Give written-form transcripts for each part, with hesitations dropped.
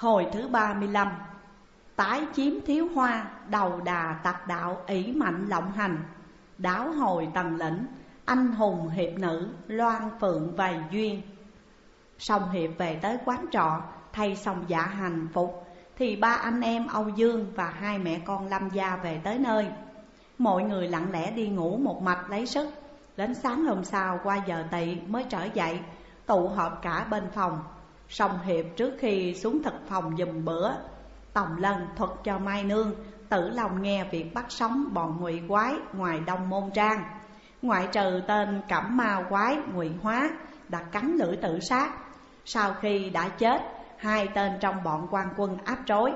Hồi thứ 35. Tái chiếm thiếu hoa, đầu đà tặc đạo ỷ mạnh lộng hành. Đáo hồi tần lĩnh, anh hùng hiệp nữ, loan phượng vầy duyên. Song Hiệp về tới quán trọ, thay xong dạ hành phục, thì ba anh em Âu Dương và hai mẹ con Lâm gia về tới nơi. Mọi người lặng lẽ đi ngủ một mạch lấy sức. Đến sáng hôm sau qua giờ tỵ mới trở dậy, tụ họp cả bên phòng. Song Hiệp trước khi xuống thực phòng giùm bữa, Tòng Lân thuật cho Mai Nương, Tử Long nghe việc bắt sống bọn ngụy quái ngoài Đông Môn Trang. Ngoại trừ tên Cẩm Ma quái Ngụy Hóa đã cắn lưỡi tự sát, sau khi đã chết, hai tên trong bọn quan quân áp trối.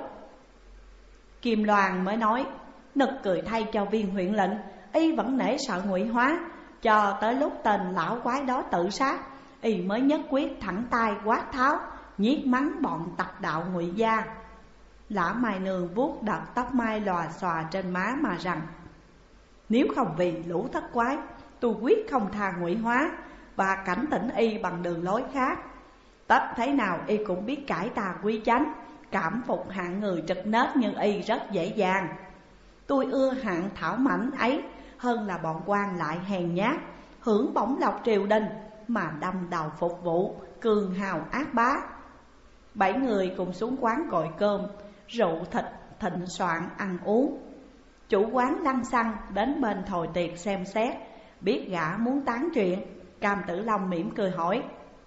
Kim Loan mới nói, nực cười thay cho Viên huyện lệnh, y vẫn nể sợ Ngụy Hóa, cho tới lúc tên lão quái đó tự sát, y mới nhất quyết thẳng tay quát tháo, nhiếc mắng bọn tặc đạo Ngụy gia. Lã Mai Nương vuốt đặt tóc mai lòa xòa trên má mà rằng, nếu không vì lũ thất quái, tôi quyết không tha Ngụy Hóa và cảnh tỉnh y bằng đường lối khác. Tất thế nào y cũng biết cải tà quy chánh, cảm phục hạng người trực nết như y rất dễ dàng. Tôi ưa hạng thảo mảnh ấy hơn là bọn quan lại hèn nhát, hưởng bổng lộc triều đình mà đâm đầu phục vụ, cường hào ác bá. 7 người cùng xuống quán gọi cơm, rượu thịt thịnh soạn ăn uống. Chủ quán lăng xăng đến bên thồi tiệc xem xét, biết gã muốn tán chuyện. Cam Tử Long mỉm cười hỏi,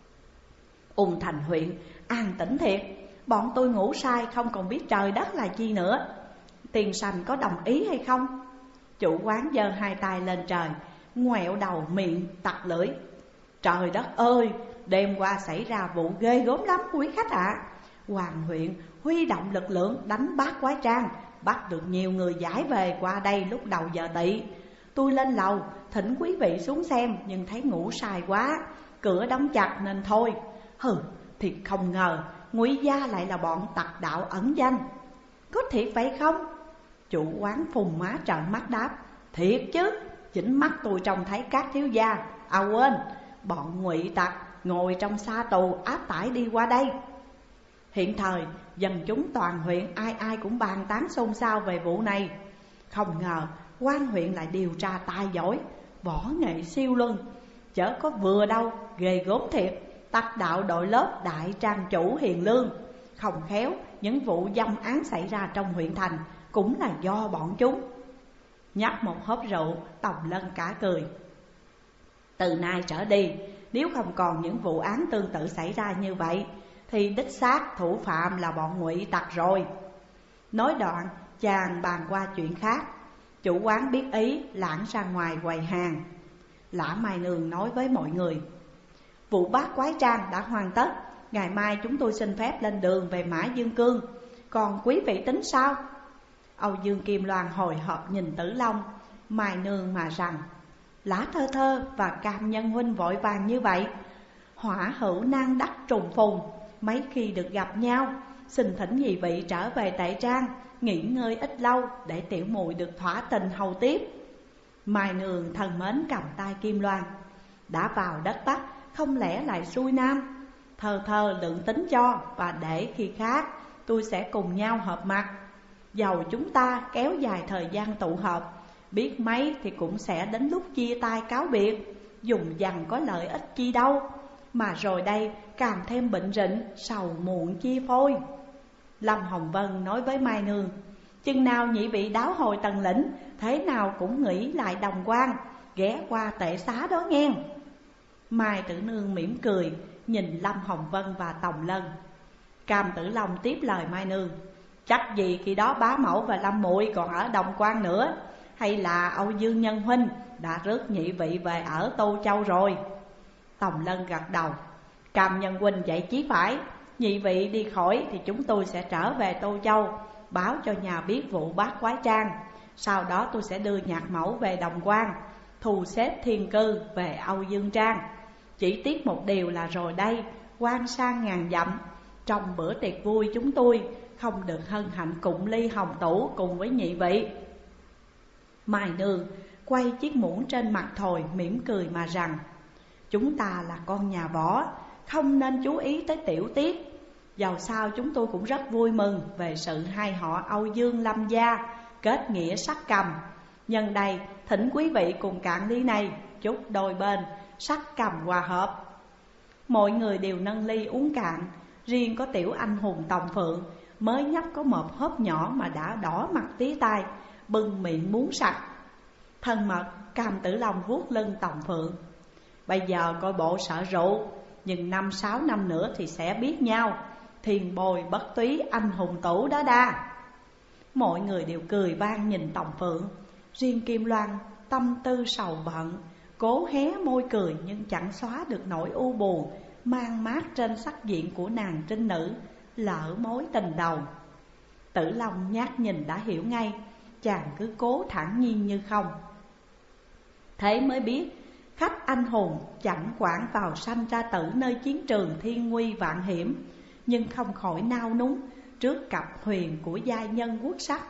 Ung Thành huyện an tĩnh thiệt, bọn tôi ngủ say không còn biết trời đất là chi nữa. Tiền sành có đồng ý hay không? Chủ quán giơ hai tay lên trời, ngoẹo đầu miệng tặc lưỡi, trời đất ơi, đêm qua xảy ra vụ ghê gớm lắm quý khách ạ. Hoàng huyện huy động lực lượng đánh bát quái trang, bắt được nhiều người giải về qua đây lúc đầu giờ tỵ. Tôi lên lầu thỉnh quý vị xuống xem, nhưng thấy ngủ say quá, cửa đóng chặt nên thôi. Hừ, thiệt không ngờ Ngụy gia lại là bọn tặc đạo ẩn danh. Có thiệt vậy không? Chủ quán phùng má trợn mắt đáp, thiệt chứ, chính mắt tôi trông thấy các thiếu gia. À quên, bọn Ngụy tặc ngồi trong xa tù áp tải đi qua đây. Hiện thời dân chúng toàn huyện ai ai cũng bàn tán xôn xao về vụ này. Không ngờ quan huyện lại điều tra tài giỏi, võ nghệ siêu luân, chớ có vừa đâu, ghê gớm thiệt. Tặc đạo đội lớp đại trang chủ hiền lương, không khéo những vụ dâm án xảy ra trong huyện thành cũng là do bọn chúng. Nhấp một hớp rượu, Tòng Lân cả cười. Từ nay trở đi, nếu không còn những vụ án tương tự xảy ra như vậy, thì đích xác thủ phạm là bọn Ngụy tặc rồi. Nói đoạn, chàng bàn qua chuyện khác. Chủ quán biết ý, lãng ra ngoài quầy hàng. Lã Mai Nương nói với mọi người, vụ bát quái trang đã hoàn tất, ngày mai chúng tôi xin phép lên đường về Mã Dương Cương. Còn quý vị tính sao? Âu Dương Kim Loan hồi hộp nhìn Tử Long. Mai Nương mà rằng, Lã Thơ Thơ và Cam Nhân huynh vội vàng như vậy, hỏa hữu nan đắc trùng phùng, mấy khi được gặp nhau, xin thỉnh nhị vị trở về Tệ Trang nghỉ ngơi ít lâu để tiểu muội được thỏa tình hầu tiếp. Mai Nương thân mến cầm tay Kim Loan, đã vào đất Bắc không lẽ lại xuôi Nam? Thơ Thơ lượng tính cho, và để khi khác tôi sẽ cùng nhau hợp mặt. Dầu chúng ta kéo dài thời gian tụ họp, biết mấy thì cũng sẽ đến lúc chia tay cáo biệt, dùng dằng có lợi ích chi đâu. Mà rồi đây càng thêm bệnh rịnh, sầu muộn chi phôi. Lâm Hồng Vân nói với Mai Nương, chừng nào nhị vị đáo hồi Tần lĩnh, thế nào cũng nghĩ lại Đồng Quan, ghé qua Tệ Xá đó nghe. Mai Tử Nương mỉm cười, nhìn Lâm Hồng Vân và Tòng Lân. Cam Tử Long tiếp lời Mai Nương, chắc gì khi đó bá mẫu và Lâm muội còn ở Đồng Quan nữa, hay là Âu Dương Nhân huynh đã rước nhị vị về ở Tô Châu rồi? Tòng Lân gật đầu, Cam Nhân huynh vậy chí phải. Nhị vị đi khỏi thì chúng tôi sẽ trở về Tô Châu, báo cho nhà biết vụ bát quái trang. Sau đó tôi sẽ đưa nhạc mẫu về Đồng Quan, thu xếp thiên cư về Âu Dương Trang. Chỉ tiếc một điều là rồi đây, quan sang ngàn dặm, trong bữa tiệc vui chúng tôi không được hân hạnh cụng ly hồng tủ cùng với nhị vị. Mai Nương quay chiếc muỗng trên mặt thồi mỉm cười mà rằng, chúng ta là con nhà võ, không nên chú ý tới tiểu tiết. Dầu sao chúng tôi cũng rất vui mừng về sự hai họ Âu Dương Lâm gia kết nghĩa sắc cầm. Nhân đây thỉnh quý vị cùng cạn ly này, chúc đôi bên sắc cầm hòa hợp. Mọi người đều nâng ly uống cạn. Riêng có tiểu anh hùng Tòng Phượng mới nhấp có một hớp nhỏ mà đã đỏ mặt tía tai, bưng miệng muốn sặc. Thân mật Cam Tử Long vuốt lưng Tòng Phượng. Bây giờ coi bộ sợ rượu, nhưng 5-6 năm nữa thì sẽ biết nhau. Thiền bồi bất túy anh hùng tủ đó đa. Mọi người đều cười vang nhìn Tòng Phượng. Riêng Kim Loan tâm tư sầu bận, cố hé môi cười nhưng chẳng xóa được nỗi u buồn mang mát trên sắc diện của nàng trinh nữ lỡ mối tình đầu. Tử Long nhát nhìn đã hiểu ngay, chàng cứ cố thản nhiên như không. Thế mới biết khách anh hùng chẳng quản vào sanh ra tử nơi chiến trường thiên nguy vạn hiểm, nhưng không khỏi nao núng trước cặp huyền của giai nhân quốc sắc.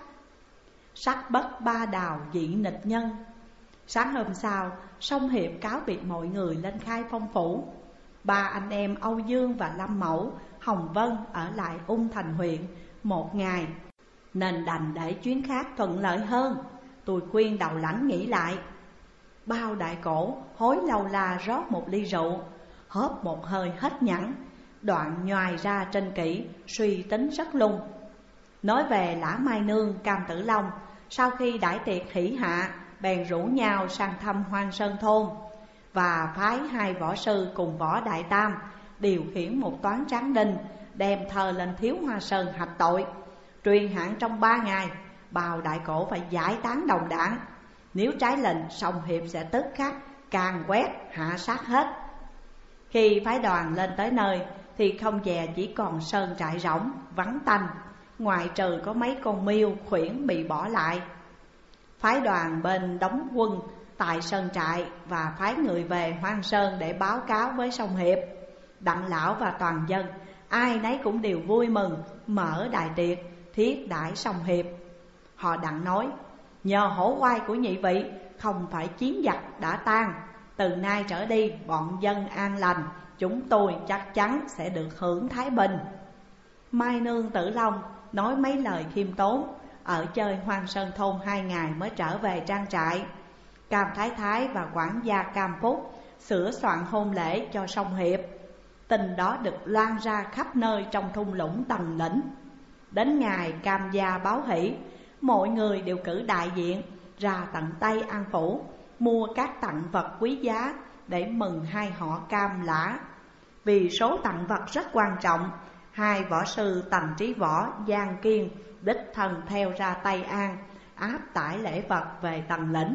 Sắc bất ba đào dị nịch nhân. Sáng hôm sau, Song Hiệp cáo biệt mọi người lên khai phong phủ. Ba anh em Âu Dương và Lâm Mẫu, Hồng Vân ở lại Ung Thành huyện một ngày, nên đành để chuyến khác thuận lợi hơn. Tôi khuyên đầu lãnh nghĩ lại. Bao Đại Cổ hối lâu la rót một ly rượu, hớp một hơi hết nhẵn, đoạn nhoài ra trên kỹ, suy tính rất lung. Nói về Lã Mai Nương, Cam Tử Long, sau khi đãi tiệc hỷ hạ, bèn rủ nhau sang thăm Hoang Sơn thôn, và phái 2 võ sư cùng Võ Đại Tam điều khiển một toán tráng đinh, đem thờ lên Thiếu Hoa Sơn hạch tội. Truyền hạn trong 3 ngày, Bào Đại Cổ phải giải tán đồng đảng. Nếu trái lệnh, Song Hiệp sẽ tức khắc càn quét hạ sát hết. Khi phái đoàn lên tới nơi thì không dè chỉ còn sơn trại rỗng vắng tanh, ngoại trừ có mấy con miêu khuyển bị bỏ lại. Phái đoàn bên đóng quân tại sơn trại và phái người về Hoang Sơn để báo cáo với Song Hiệp. Đặng lão và toàn dân ai nấy cũng đều vui mừng mở đại tiệc thiết đãi Song Hiệp. Họ đặng nói: nhờ hổ oai của nhị vị, không phải chiến giặc đã tan, từ nay trở đi bọn dân an lành, chúng tôi chắc chắn sẽ được hưởng thái bình. Mai Nương Tử Long nói mấy lời khiêm tốn, ở chơi Hoang Sơn thôn 2 ngày mới trở về trang trại. Cam Thái Thái và quản gia Cam Phúc sửa soạn hôn lễ cho Song Hiệp. Tin đó được loan ra khắp nơi trong thung lũng Tần Lĩnh. Đến ngày Cam gia báo hỷ, mọi người đều cử đại diện ra tận Tây An Phủ, mua các tặng vật quý giá để mừng hai họ Cam Lã. Vì số tặng vật rất quan trọng, 2 võ sư Tần Trí Võ, Giang Kiên đích thân theo ra Tây An, áp tải lễ vật về Tần Lĩnh.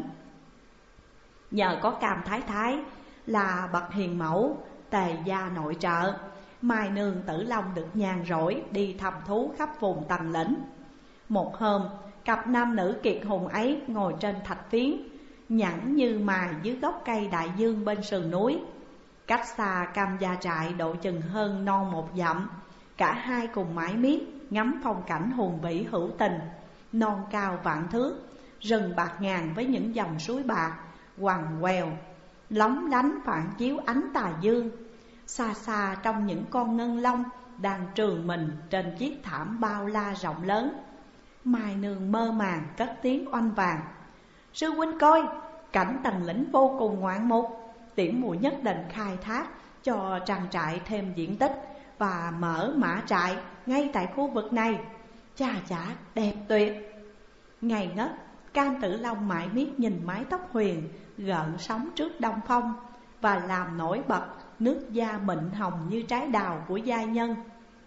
Nhờ có Cam Thái Thái là bậc hiền mẫu, tề gia nội trợ, Mai Nương Tử Long được nhàn rỗi đi thăm thú khắp vùng Tần Lĩnh. Một hôm, cặp nam nữ kiệt hùng ấy ngồi trên thạch phiến, nhẵn như mài dưới gốc cây đại dương bên sườn núi. Cách xa Cam gia trại độ chừng hơn non 1 dặm. Cả hai cùng mải miết ngắm phong cảnh hùng vĩ hữu tình. Non cao vạn thước, rừng bạc ngàn với những dòng suối bạc quằn quèo lóng lánh phản chiếu ánh tà dương. Xa xa trong những con ngân long đang trường mình trên chiếc thảm bao la rộng lớn. Mai Nương mơ màng cất tiếng oanh vàng: sư huynh coi, cảnh Tần Lĩnh vô cùng ngoạn mục, tiểu muội nhất định khai thác cho trang trại thêm diện tích và mở mã trại ngay tại khu vực này. Chà chả đẹp tuyệt. Ngày ngất, Cam Tử Long mãi miết nhìn mái tóc huyền gợn sóng trước đông phong, và làm nổi bật nước da mịn hồng như trái đào của giai nhân.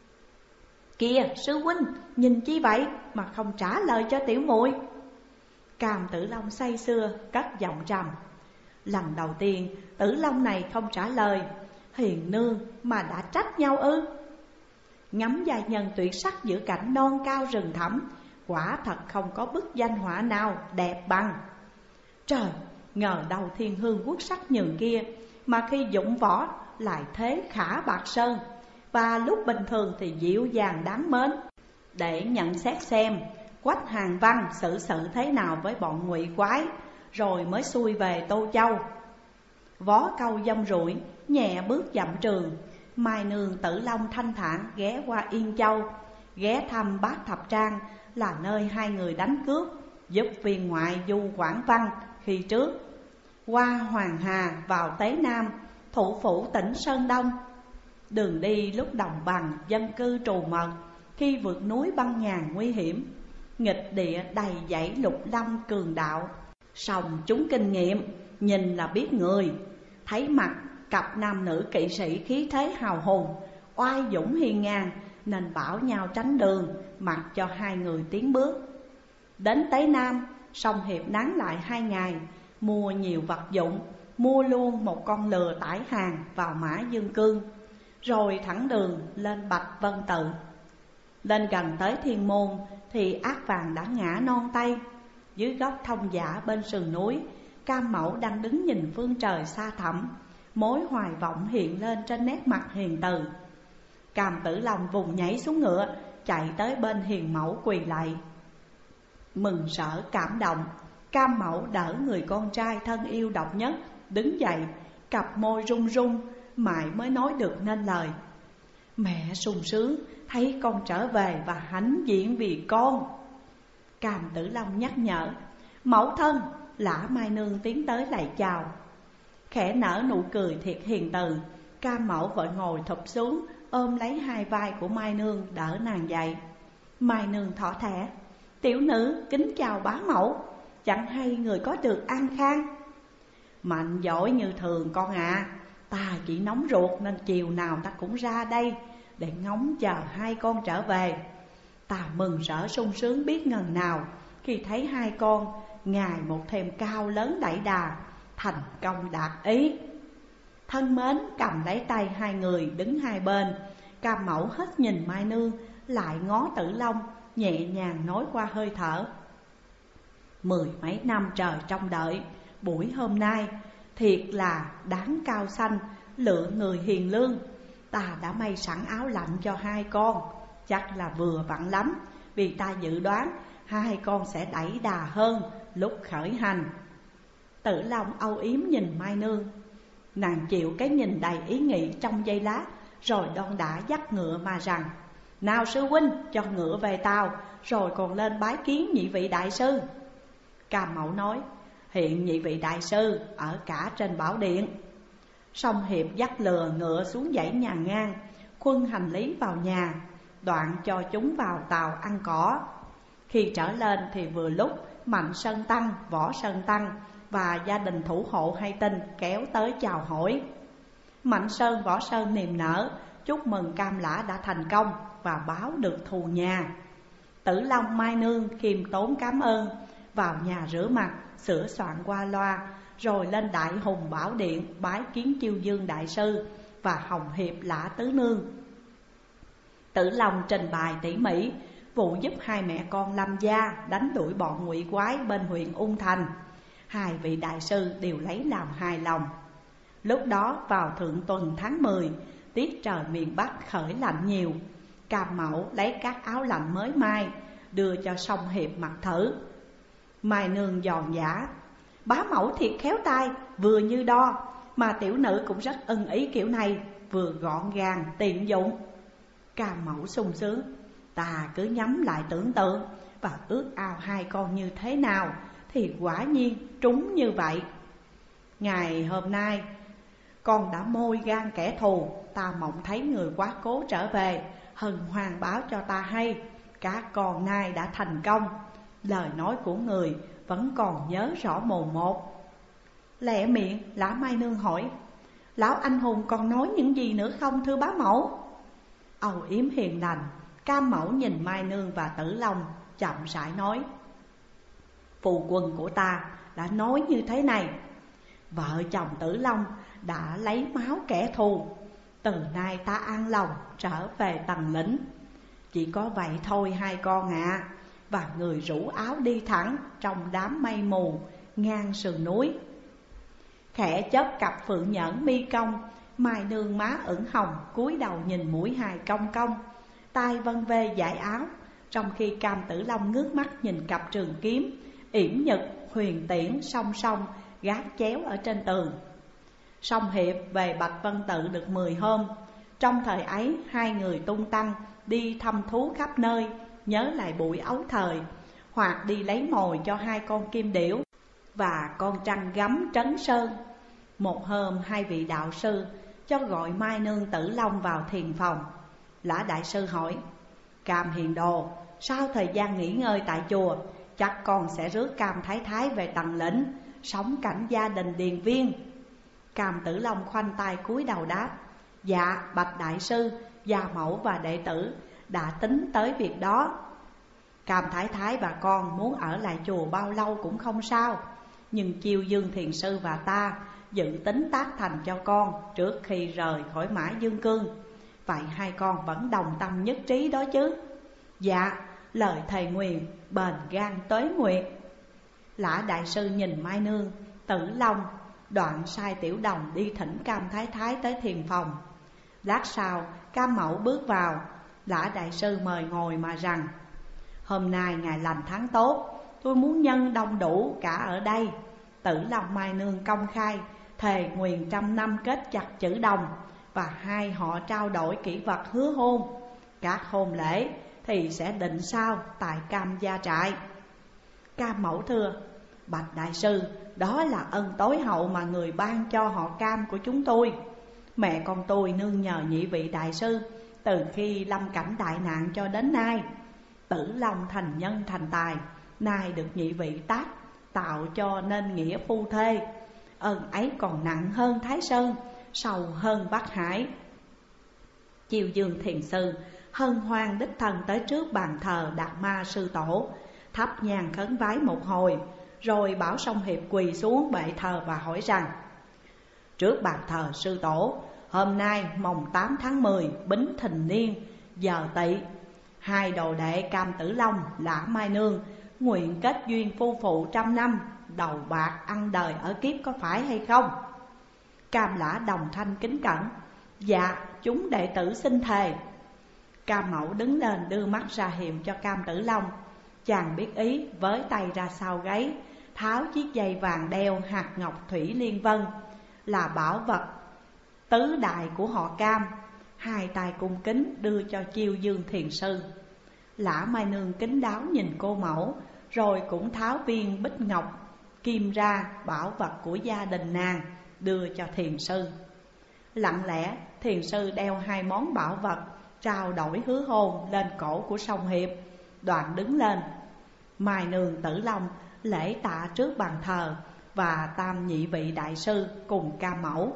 Kìa sư huynh, nhìn chi vậy mà không trả lời cho tiểu muội? Cam Tử Long say sưa cất giọng trầm. Lần đầu tiên Tử Long này không trả lời, hiền nương mà đã trách nhau ư? Ngắm giai nhân tuyệt sắc giữa cảnh non cao rừng thẳm, quả thật không có bức danh họa nào đẹp bằng. Trời, ngờ đâu thiên hương quốc sắc nhường kia, mà khi dụng võ lại thế khả bạc sơn, và lúc bình thường thì dịu dàng đáng mến. Để nhận xét xem Quách Hàng Văn xử sự thế nào với bọn ngụy quái, rồi mới xuôi về Tô Châu. Vó câu dâm rủi, nhẹ bước dặm trường, Mai Nương, Tử Long thanh thản ghé qua Yên Châu, ghé thăm Bát Thập Trang là nơi hai người đánh cướp, giúp viên ngoại Du Quảng Văn khi trước, qua Hoàng Hà vào Tế Nam, thủ phủ tỉnh Sơn Đông. Đường đi lúc đồng bằng dân cư trù mật, khi vượt núi băng ngàn nguy hiểm, nghịch địa đầy dãy lục lâm cường đạo. Song chúng kinh nghiệm, nhìn là biết người, thấy mặt cặp nam nữ kỵ sĩ khí thế hào hùng, oai dũng hiên ngang, nên bảo nhau tránh đường, mặc cho hai người tiến bước. Đến Tế Nam, Song Hiệp nán lại 2 ngày, mua nhiều vật dụng, mua luôn một con lừa tải hàng vào Mã Dương Cương, rồi thẳng đường lên Bạch Vân Tự. Lên gần tới Thiên Môn thì Ác Vàng đã ngã non tay. Dưới gốc thông giả bên sườn núi, Cam Mẫu đang đứng nhìn phương trời xa thẳm, mối hoài vọng hiện lên trên nét mặt hiền từ. Cam Tử Long vùng nhảy xuống ngựa, chạy tới bên Hiền Mẫu quỳ lạy. Mừng rỡ cảm động, Cam Mẫu đỡ người con trai thân yêu độc nhất đứng dậy, cặp môi run run, mãi mới nói được nên lời. Mẹ sung sướng thấy con trở về và hãnh diện vì con. Cam Tử Long nhắc nhở. Mẫu thân. Lã Mai Nương tiến tới lạy chào, khẽ nở nụ cười thiệt hiền từ. Cam Mẫu vội ngồi thụp xuống, ôm lấy hai vai của Mai Nương đỡ nàng dậy. Mai Nương thỏ thẻ. Tiểu nữ kính chào bá mẫu, chẳng hay người có được an khang. Mạnh giỏi như thường con ạ. Ta chỉ nóng ruột nên chiều nào ta cũng ra đây để ngóng chờ hai con trở về. Ta mừng rỡ sung sướng biết ngần nào khi thấy hai con ngày một thêm cao lớn đẩy đà, thành công đạt ý. Thân mến cầm lấy tay hai người đứng hai bên. Cam Mẫu hết nhìn Mai Nương, lại ngó Tử Long, nhẹ nhàng nói qua hơi thở. 10 mấy năm trời trông đợi, buổi hôm nay thiệt là đáng cao xanh, lựa người hiền lương. Ta đã may sẵn áo lạnh cho hai con, chắc là vừa vặn lắm, vì ta dự đoán hai con sẽ đẩy đà hơn lúc khởi hành. Tử Long âu yếm nhìn Mai Nương. Nàng chịu cái nhìn đầy ý nghĩ trong giây lát, rồi đon đả dắt ngựa mà rằng: Nào sư huynh, cho ngựa về tàu, rồi còn lên bái kiến nhị vị đại sư. Cam Mẫu nói: Hiện nhị vị đại sư ở cả trên bảo điện. Song Hiệp dắt lừa ngựa xuống dãy nhà ngang, khuân hành lý vào nhà, đoạn cho chúng vào tàu ăn cỏ. Khi trở lên thì vừa lúc Mạnh Sơn Tăng, Võ Sơn Tăng và gia đình thủ hộ hay tin kéo tới chào hỏi. Mạnh Sơn, Võ Sơn niềm nở chúc mừng Cam Lã đã thành công và báo được thù nhà. Tử Long, Mai Nương khiêm tốn cảm ơn, vào nhà rửa mặt, sửa soạn qua loa, rồi lên Đại Hùng Bảo Điện bái kiến Chiêu Dương đại sư và Hồng Hiệp Lã tứ nương. Tử Long trình bày tỉ mỉ vụ giúp hai mẹ con Lâm gia đánh đuổi bọn ngụy quái bên huyện Ung Thành. Hai vị đại sư đều lấy làm hài lòng. Lúc đó vào thượng tuần tháng 10, tiết trời miền Bắc khởi lạnh nhiều. Cam Mẫu lấy các áo lạnh mới may đưa cho Song Hiệp mặc thử. Mai Nương giòn giả: Bá mẫu thiệt khéo tay, vừa như đo, mà tiểu nữ cũng rất ưng ý kiểu này, vừa gọn gàng tiện dụng. Cam Mẫu sung sướng: Ta cứ nhắm lại tưởng tượng và ước ao hai con như thế nào thì quả nhiên trúng như vậy. Ngày hôm nay con đã môi gan kẻ thù, ta mộng thấy người quá cố trở về, hân hoan báo cho ta hay các con nay đã thành công. Lời nói của người vẫn còn nhớ rõ mồn một. Lẹ miệng, Lã Mai Nương hỏi: Lão anh hùng còn nói những gì nữa không thưa bá mẫu? Âu yếm hiền lành, Cam Mẫu nhìn Mai Nương và Tử Long, chậm rãi nói: Phu quân của ta đã nói như thế này: Vợ chồng Tử Long đã lấy máu kẻ thù, từ nay ta an lòng trở về Tần Lĩnh. Chỉ có vậy thôi hai con ạ. Và người rủ áo đi thẳng trong đám mây mù ngang sườn núi. Khẽ chớp cặp phượng nhẫn mi cong, Mai Nương má ửng hồng cúi đầu nhìn mũi hài cong cong, tay vân vê dải áo, trong khi Cam Tử Long ngước mắt nhìn cặp trường kiếm yểm nhật huyền tiễn song song gác chéo ở trên tường. Song Hiệp về Bạch Vân Tự được 10 hôm, Trong thời ấy hai người tung tăng đi thăm thú khắp nơi, nhớ lại buổi ấu thời, hoặc đi lấy mồi cho hai con kim điểu và con trăng gấm Trấn Sơn. Một hôm hai vị đạo sư cho gọi Mai Nương Tử Long vào thiền phòng. Lã đại sư hỏi: Cam hiền đồ, sau thời gian nghỉ ngơi tại chùa, chắc con sẽ rước Cam Thái Thái về Tần Lĩnh, sống cảnh gia đình điền viên. Cam Tử Long khoanh tay cúi đầu đáp: Dạ bạch đại sư, gia mẫu và đệ tử đã tính tới việc đó. Cam Thái Thái và con muốn ở lại chùa bao lâu cũng không sao, nhưng Chiêu Dương thiền sư và ta dự tính tác thành cho con trước khi rời khỏi Mã Dương Cương. Vậy hai con vẫn đồng tâm nhất trí đó chứ? Dạ, lời thầy nguyền bền gan tới nguyệt. Lã đại sư nhìn Mai Nương Tử Long, đoạn sai Tiểu Đồng đi thỉnh Cam Thái Thái tới thiền phòng. Lát sau Cam Mẫu bước vào, Lã đại sư mời ngồi mà rằng: Hôm nay ngày lành tháng tốt, tôi muốn nhân đông đủ cả ở đây. Tử Long Mai Nương công khai thề nguyền 100 năm kết chặt chữ đồng, và hai họ trao đổi kỷ vật hứa hôn. Các hôn lễ thì sẽ định sau tại Cam gia trại. Cam Mẫu thưa: Bạch đại sư, đó là ân tối hậu mà người ban cho họ Cam của chúng tôi. Mẹ con tôi nương nhờ nhị vị đại sư từ khi lâm cảnh đại nạn cho đến nay. Tử Long thành nhân thành tài, nay được nhị vị tác tạo cho nên nghĩa phu thê. Ơn ấy còn nặng hơn Thái Sơn, sâu hơn Bắc Hải. Chiêu Dương thiền sư hân hoan đích thân tới trước bàn thờ Đạt Ma sư tổ, thắp nhang khấn vái một hồi, rồi bảo Song Hiệp quỳ xuống bệ thờ và hỏi rằng: Trước bàn thờ sư tổ, hôm nay mồng 8 tháng 10 Bính Thìn Niên, giờ Tỵ, hai đồ đệ Cam Tử Long, Lã Mai Nương nguyện kết duyên phu phụ 100 năm, đầu bạc ăn đời ở kiếp, có phải hay không? Cam Lã đồng thanh kính cẩn: Dạ, chúng đệ tử xin thề. Cam Mẫu đứng lên đưa mắt ra hiệu cho Cam Tử Long. Chàng biết ý, với tay ra sau gáy, tháo chiếc dây vàng đeo hạt ngọc thủy liên vân, là bảo vật tứ đại của họ Cam. Hai tay cung kính đưa cho Chiêu Dương thiền sư. Lã Mai Nương kính đáo nhìn cô mẫu, rồi cũng tháo viên bích ngọc kim ra, bảo vật của gia đình nàng, đưa cho thiền sư. Lặng lẽ thiền sư đeo hai món bảo vật, trao đổi hứa hôn lên cổ của Song Hiệp, đoạn đứng lên. Mai Nương Tử Long lễ tạ trước bàn thờ và tam nhị vị đại sư cùng Cam Mẫu.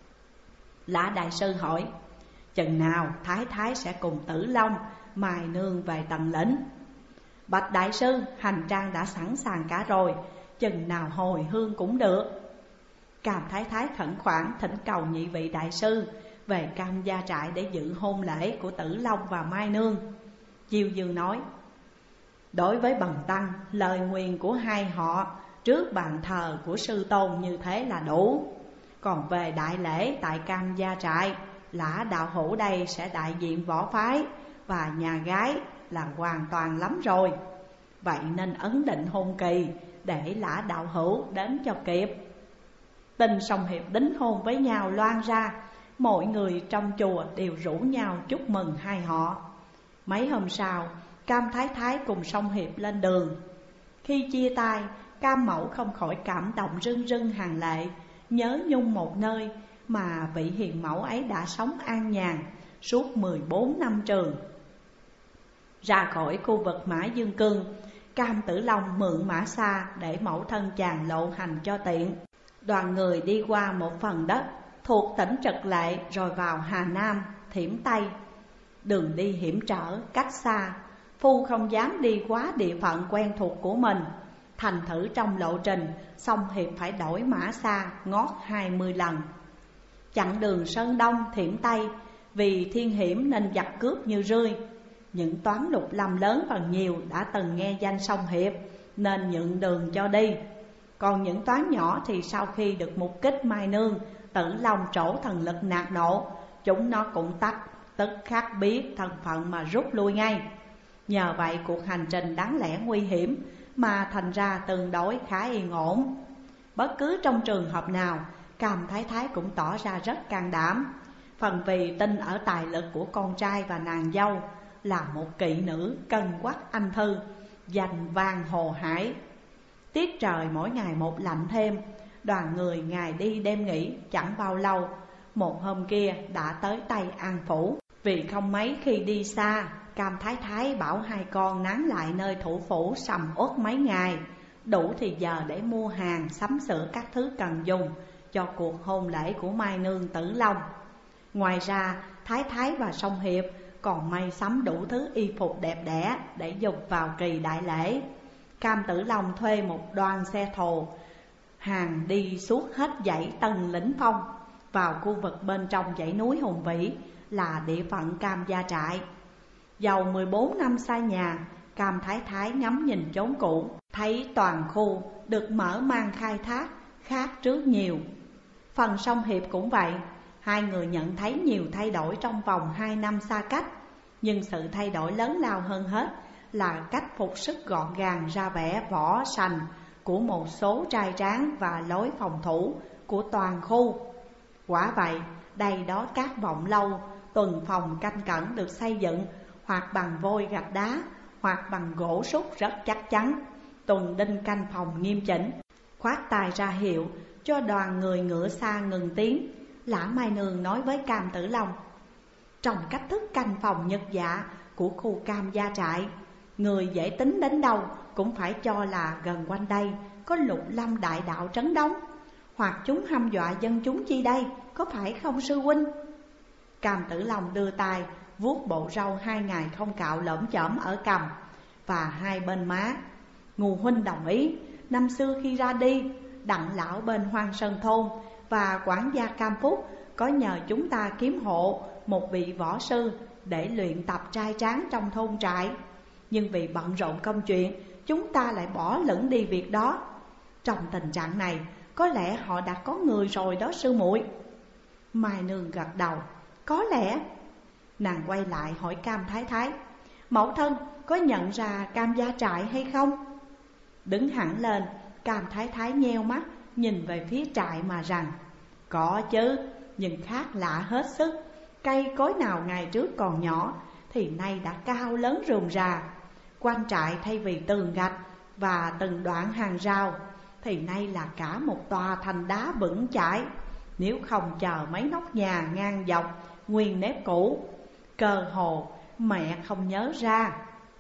Lã đại sư hỏi: Chừng nào Thái Thái sẽ cùng Tử Long, Mai Nương về Tần Lĩnh? Bạch đại sư, hành trang đã sẵn sàng cả rồi, chừng nào hồi hương cũng được. Cam Thái Thái khẩn khoản thỉnh cầu nhị vị đại sư về Cam gia trại để dự hôn lễ của Tử Long và Mai Nương. Chiêu Dương nói: Đối với bần tăng, lời nguyền của hai họ trước bàn thờ của sư tôn như thế là đủ. Còn về đại lễ tại Cam gia trại, Lã đạo hữu đây sẽ đại diện võ phái và nhà gái là hoàn toàn lắm rồi. Vậy nên ấn định hôn kỳ để Lã đạo hữu đến cho kịp. Tin Song Hiệp đính hôn với nhau loan ra, mọi người trong chùa đều rủ nhau chúc mừng hai họ. Mấy hôm sau, Cam Thái Thái cùng Song Hiệp lên đường. Khi chia tay, Cam Mẫu không khỏi cảm động rưng rưng hàng lệ, nhớ nhung một nơi mà vị hiền mẫu ấy đã sống an nhàn suốt 14 năm trường. Ra khỏi khu vực Mã Dương Cương, Cam Tử Long mượn mã xa để mẫu thân chàng lộ hành cho tiện. Đoàn người đi qua một phần đất thuộc tỉnh Trực Lệ, rồi vào Hà Nam, Thiểm Tây. Đường đi hiểm trở, cách xa, phu không dám đi quá địa phận quen thuộc của mình. Thành thử trong lộ trình, Song Hiệp phải đổi mã xa ngót 20 lần. Chặng đường Sơn Đông, Thiểm Tây, vì thiên hiểm nên giặc cướp như rươi. Những toán lục lâm lớn phần nhiều đã từng nghe danh Song Hiệp nên nhượng đường cho đi. Còn những toán nhỏ thì sau khi được mục kích Mai Nương, Tử Long trổ thần lực nạt nộ, chúng nó cũng tức khắc biết thân phận mà rút lui ngay. Nhờ vậy cuộc hành trình đáng lẽ nguy hiểm mà thành ra tương đối khá yên ổn. Bất cứ trong trường hợp nào, Cam Thái Thái cũng tỏ ra rất can đảm. phần vì tin ở tài lực của con trai và nàng dâu, là một kỵ nữ cân quắc anh thư, danh vang hồ hải. Tiết trời mỗi ngày một lạnh thêm, đoàn người ngày đi đêm nghỉ chẳng bao lâu. Một hôm kia đã tới Tây An Phủ. Vì không mấy khi đi xa, Cam Thái Thái bảo hai con nán lại nơi thủ phủ sầm uất mấy ngày, đủ thì giờ để mua hàng sắm sửa các thứ cần dùng cho cuộc hôn lễ của Mai Nương Tử Long. Ngoài ra Thái Thái và Song Hiệp còn may sắm đủ thứ y phục đẹp đẽ để dùng vào kỳ đại lễ. Cam Tử Long thuê một đoàn xe thồ hàng đi suốt hết dãy Tân Lĩnh Phong vào khu vực bên trong dãy núi Hùng Vĩ là địa phận Cam gia trại. Dầu 14 năm xa nhà, Cam Thái Thái ngắm nhìn chốn cũ, thấy toàn khu được mở mang khai thác khác trước nhiều. Phần Song Hiệp cũng vậy, hai người nhận thấy nhiều thay đổi trong vòng 2 năm xa cách. Nhưng sự thay đổi lớn lao hơn hết là cách phục sức gọn gàng ra vẻ võ sành của một số trai tráng và lối phòng thủ của toàn khu. Quả vậy, đây đó các vọng lâu, tuần phòng canh cẩn được xây dựng hoặc bằng vôi gạch đá hoặc bằng gỗ sút rất chắc chắn. Tuần đinh canh phòng nghiêm chỉnh, khoát tay ra hiệu cho đoàn người ngựa xa ngừng tiếng. Lã Mai Nương nói với Cam Tử Long: trong cách thức canh phòng nhật dạ của khu Cam gia trại, người dễ tính đến đâu cũng phải cho là gần quanh đây có Lục Lâm đại đạo trấn đóng, hoặc chúng hăm dọa dân chúng chi đây, có phải không sư huynh? Cam Tử Long đưa tay vuốt bộ râu 2 ngày không cạo lởm chởm ở cằm và hai bên má. Ngù huynh đồng ý, năm xưa khi ra đi, Đặng lão bên Hoang Sơn thôn và quản gia Cam Phúc có nhờ chúng ta kiếm hộ một vị võ sư để luyện tập trai tráng trong thôn trại. Nhưng vì bận rộn công chuyện, chúng ta lại bỏ lửng đi việc đó. Trong tình trạng này, có lẽ họ đã có người rồi đó sư muội. Mai Nương gật đầu: có lẽ. Nàng quay lại hỏi Cam Thái Thái: mẫu thân có nhận ra Cam gia trại hay không? Đứng hẳn lên, Cam Thái Thái nheo mắt nhìn về phía trại mà rằng: có chứ, nhưng khác lạ hết sức. Cây cối nào ngày trước còn nhỏ thì nay đã cao lớn rườm rà. Quanh trại thay vì tường gạch và từng đoạn hàng rào thì nay là cả một tòa thành đá vững chãi. Nếu không chờ mấy nóc nhà ngang dọc nguyên nếp cũ, cơ hồ mẹ không nhớ ra.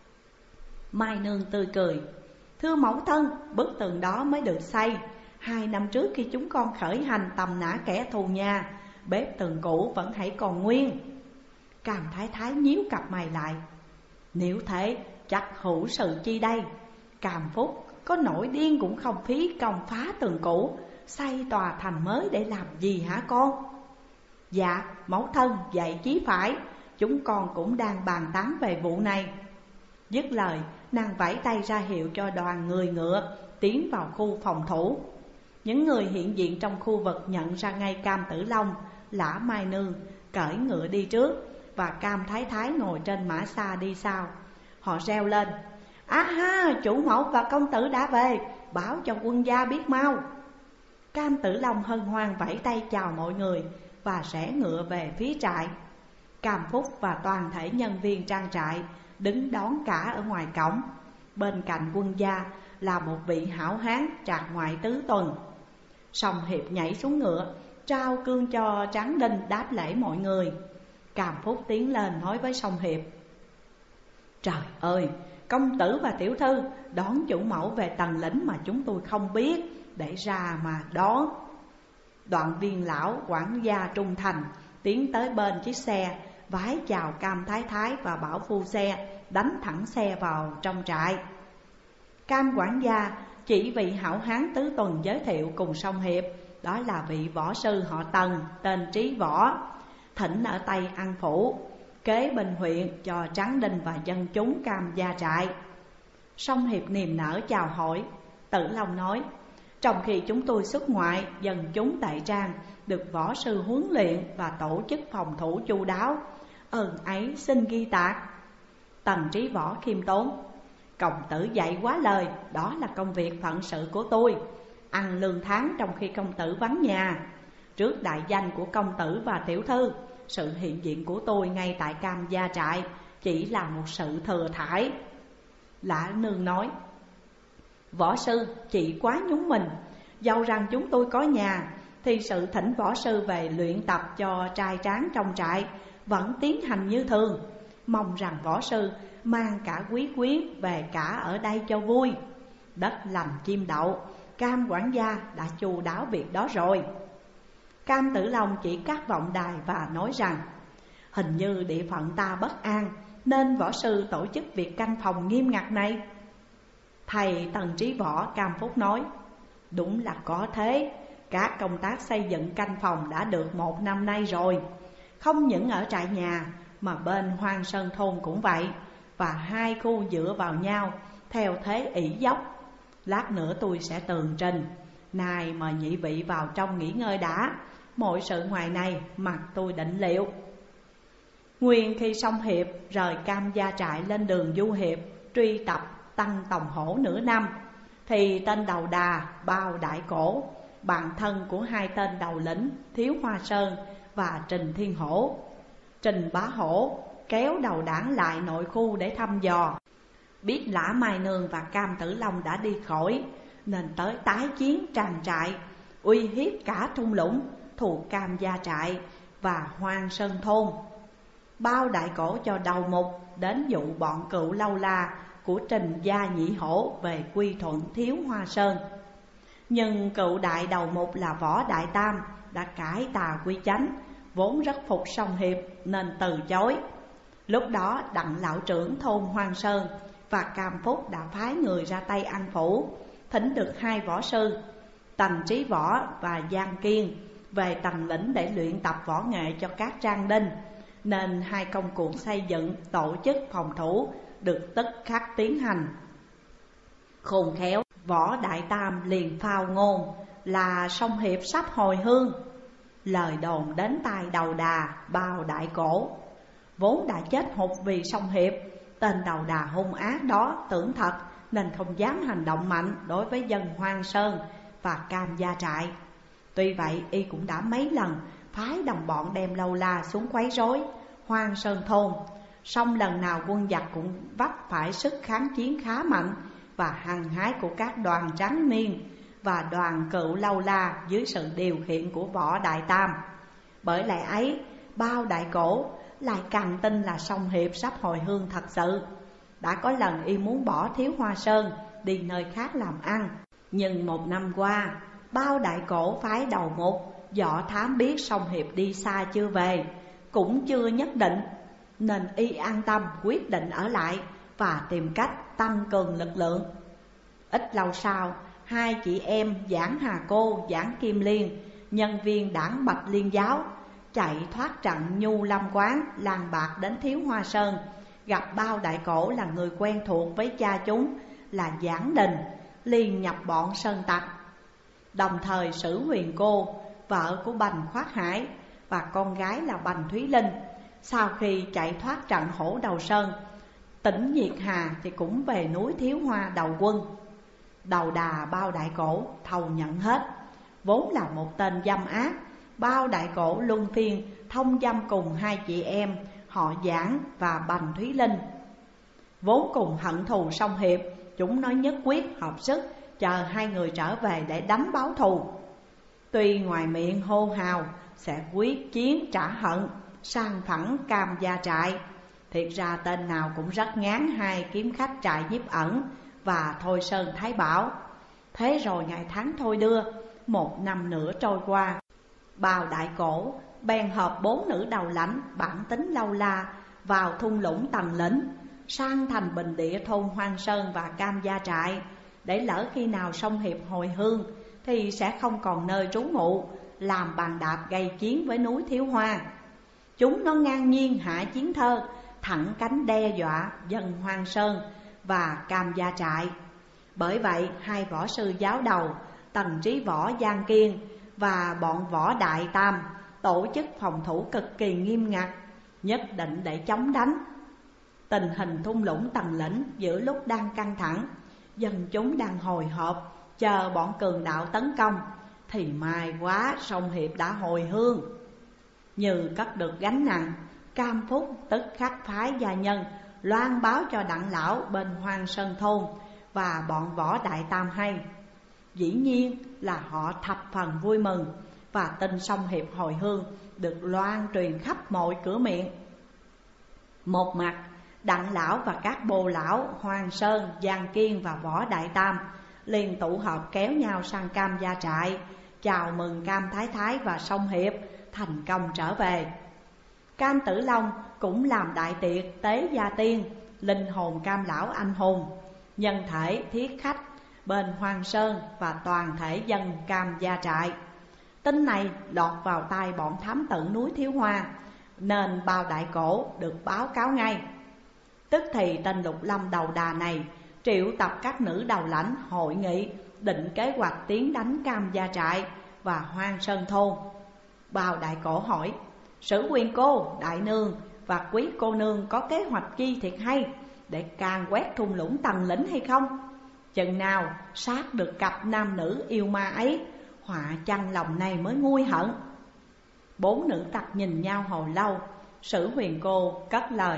Mai Nương tươi cười: thưa mẫu thân, bức tường đó mới được xây 2 năm trước khi chúng con khởi hành tầm nã kẻ thù nhà. Bếp tường cũ vẫn hãy còn nguyên. Cam Thái Thái nhíu cặp mày lại: nếu thế chắc hữu sự chi đây? Cam Phúc có nổi điên cũng không phí công phá tường cũ, xây tòa thành mới để làm gì hả con? Dạ mẫu thân vậy chí phải, chúng con cũng đang bàn tán về vụ này. Dứt lời, nàng vẫy tay ra hiệu cho đoàn người ngựa tiến vào khu phòng thủ. Những người hiện diện trong khu vực nhận ra ngay Cam Tử Long, Lã Mai Nương cởi ngựa đi trước và Cam Thái Thái ngồi trên mã xa đi sau. Họ reo lên: á ha, chủ mẫu và công tử đã về, báo cho quân gia biết mau. Cam Tử Long hân hoan vẫy tay chào mọi người và rẽ ngựa về phía trại. Cam Phúc và toàn thể nhân viên trang trại đứng đón cả ở ngoài cổng. Bên cạnh quân gia là một vị hảo hán trạc ngoại tứ tuần. Song Hiệp nhảy xuống ngựa, trao cương cho Tráng Đinh đáp lễ mọi người. Cam Phúc tiến lên nói với Song Hiệp: trời ơi, công tử và tiểu thư đón chủ mẫu về Tần Lĩnh mà chúng tôi không biết, để ra mà đón. Đoạn Viên lão quản gia trung thành tiến tới bên chiếc xe, vái chào Cam Thái Thái và bảo phu xe đánh thẳng xe vào trong trại. Cam quản gia chỉ vị hảo hán tứ tuần giới thiệu cùng Song Hiệp, đó là vị võ sư họ Tần tên Trí Võ, thỉnh ở Tây An Phủ, kế bên huyện cho Tráng Đinh và dân chúng Cam gia trại. Song Hiệp niềm nở chào hỏi. Tử Long nói: trong khi chúng tôi xuất ngoại, dân chúng Đại Trang được võ sư huấn luyện và tổ chức phòng thủ chu đáo, ơn ấy xin ghi tạc. Tần Trí Võ khiêm tốn: công tử dạy quá lời, đó là công việc phận sự của tôi, ăn lương tháng trong khi công tử vắng nhà. Trước đại danh của công tử và tiểu thư, sự hiện diện của tôi ngay tại Cam Gia Trại chỉ là một sự thừa thãi. Lã Nương nói: Võ sư, chị quá nhúng mình. Dẫu rằng chúng tôi có nhà thì sự thỉnh võ sư về luyện tập cho trai tráng trong trại vẫn tiến hành như thường. Mong rằng võ sư mang cả quý quyến về cả ở đây cho vui. Đất lành chim đậu, Cam quản gia đã chu đáo việc đó rồi. Cam Tử Long chỉ các vọng đài và nói rằng: Hình như địa phận ta bất an, nên võ sư tổ chức việc canh phòng nghiêm ngặt này. Thầy Tần Trí Võ Cam Phúc nói: Đúng là có thế. Các công tác xây dựng canh phòng đã được 1 năm nay rồi. Không những ở trại nhà mà bên Hoang Sơn thôn cũng vậy. Và 2 khu dựa vào nhau theo thế ỷ dốc. Lát nữa tôi sẽ tường trình. Này mời nhị vị vào trong nghỉ ngơi đã. Mọi sự ngoài này mặc tôi định liệu. Nguyên khi Song Hiệp rời Cam Gia Trại lên đường du hiệp truy tập Tăng Tòng Hổ nửa năm, thì tên đầu đà Bao Đại Cổ, bạn thân của 2 tên đầu lĩnh Thiếu Hoa Sơn và Trình Thiên Hổ, Trình Bá Hổ, kéo đầu đảng lại nội khu để thăm dò. Biết Lã Mai Nương và Cam Tử Long đã đi khỏi, nên tới tái chiến Tràng Trại, uy hiếp cả thung lũng thuộc Cam Gia Trại và Hoang Sơn thôn. Bao Đại Cổ cho đầu mục đến dụ bọn cựu lâu la của Trình Gia Nhị Hổ về quy thuận Thiếu Hoa Sơn. Nhưng cựu đại đầu mục là Võ Đại Tam đã cải tà quy chánh, vốn rất phục Song Hiệp nên từ chối. Lúc đó Đặng lão trưởng thôn Hoang Sơn và Cam Phúc đã phái người ra Tây An Phủ, thỉnh được 2 võ sư Tần Trí Võ và Giang Kiên về Tần lĩnh để luyện tập võ nghệ cho các trang đinh. Nên 2 công cuộc xây dựng, tổ chức phòng thủ được tức khắc tiến hành. Khôn khéo, Võ Đại Tam liền phao ngôn là Song Hiệp sắp hồi hương. Lời đồn đến tai đầu đà Bao Đại Cổ, vốn đã chết hụt vì Song Hiệp. Tên đầu đà hung ác đó tưởng thật nên không dám hành động mạnh đối với dân Hoang Sơn và Cam Gia Trại. Tuy vậy y cũng đã mấy lần phái đồng bọn đem lâu la xuống quấy rối Hoang Sơn thôn, song lần nào quân giặc cũng vấp phải sức kháng chiến khá mạnh và hăng hái của các đoàn trắng niên và đoàn cựu lâu la dưới sự điều khiển của Võ Đại Tam. Bởi lẽ ấy, Bao Đại Cổ lại càng tin là Song Hiệp sắp hồi hương thật sự. Đã có lần y muốn bỏ Thiếu Hoa Sơn đi nơi khác làm ăn, nhưng 1 năm qua Bao Đại Cổ phái đầu mục dò thám biết Song Hiệp đi xa chưa về, cũng chưa nhất định, nên y an tâm quyết định ở lại và tìm cách tăng cường lực lượng. Ít lâu sau, 2 chị em Giảng Hà Cô, Giảng Kim Liên, nhân viên đảng Bạch Liên Giáo, chạy thoát trận Nhu Lâm Quán làng bạc đến Thiếu Hoa Sơn, gặp Bao Đại Cổ là người quen thuộc với cha chúng là Giảng Đình, liền nhập bọn sơn tặc. Đồng thời Sử Huyền Cô, vợ của Bành Khoát Hải, và con gái là Bành Thúy Linh, sau khi chạy thoát trận Hổ Đầu Sơn, tỉnh Nhiệt Hà thì cũng về núi Thiếu Hoa đầu quân. Đầu đà Bao Đại Cổ thầu nhận hết. Vốn là một tên dâm ác, Bao Đại Cổ luân phiên thông dâm cùng 2 chị em họ Giảng và Bành Thúy Linh. Vốn cùng hận thù Song Hiệp, chúng nói nhất quyết hợp sức chờ 2 người trở về để đánh báo thù. Tuy ngoài miệng hô hào sẽ quyết chiến trả hận, sang phẳng Cam Gia Trại, thiệt ra tên nào cũng rất ngán 2 kiếm khách trại Nhiếp Ẩn và Thôi Sơn Thái Bảo. Thế rồi ngày tháng thôi đưa, 1 năm nữa trôi qua, Bao Đại Cổ bèn hợp 4 nữ đầu lãnh bản tính lâu la vào thung lũng Tần lĩnh, sang thành bình địa thôn Hoang Sơn và Cam Gia Trại, để lỡ khi nào Song Hiệp hồi hương thì sẽ không còn nơi trú ngụ, làm bàn đạp gây chiến với núi Thiếu Hoa. Chúng nó ngang nhiên hạ chiến thơ, thẳng cánh đe dọa dân Hoang Sơn và Cam Gia Trại. Bởi vậy 2 võ sư giáo đầu Tần Trí Võ Giang Kiên và bọn Võ Đại Tam tổ chức phòng thủ cực kỳ nghiêm ngặt, nhất định để chống đánh. Tình hình thung lũng Tần lĩnh giữa lúc đang căng thẳng, dân chúng đang hồi hộp chờ bọn cường đạo tấn công, thì may quá Song Hiệp đã hồi hương. Như cất được gánh nặng, Cam Phúc tức khắc phái gia nhân loan báo cho đặng lão bên Hoang Sơn thôn và bọn Võ Đại Tam hay. Dĩ nhiên là họ thập phần vui mừng, và tin song hiệp hồi hương được loan truyền khắp mọi cửa miệng. Một mặt, đặng lão và các bồ lão Hoàng Sơn, Giang Kiên và Võ Đại Tam liền tụ họp kéo nhau sang Cam Gia trại, chào mừng Cam Thái Thái và song hiệp thành công trở về. Cam Tử Long cũng làm đại tiệc tế gia tiên, linh hồn Cam lão anh hùng, nhân thể thiết khách bên Hoàng Sơn và toàn thể dân Cam Gia trại. Tin này lọt vào tai bọn thám tử núi Thiếu Hoa, nên Bao Đại Cổ được báo cáo ngay. Tức thì tên Lục Lâm đầu đà này triệu tập các nữ đầu lãnh hội nghị, định kế hoạch tiến đánh Cam Gia trại và Hoang Sơn thôn. Bao Đại Cổ hỏi: Sử Quyền cô, đại nương và quý cô nương có kế hoạch chi thiệt hay để càn quét thung lũng Tần Lĩnh hay không? Chừng nào sát được cặp nam nữ yêu ma ấy, họa chăng lòng này mới nguôi hận. Bốn nữ tặc nhìn nhau hồi lâu. Sử Huyền cô cất lời: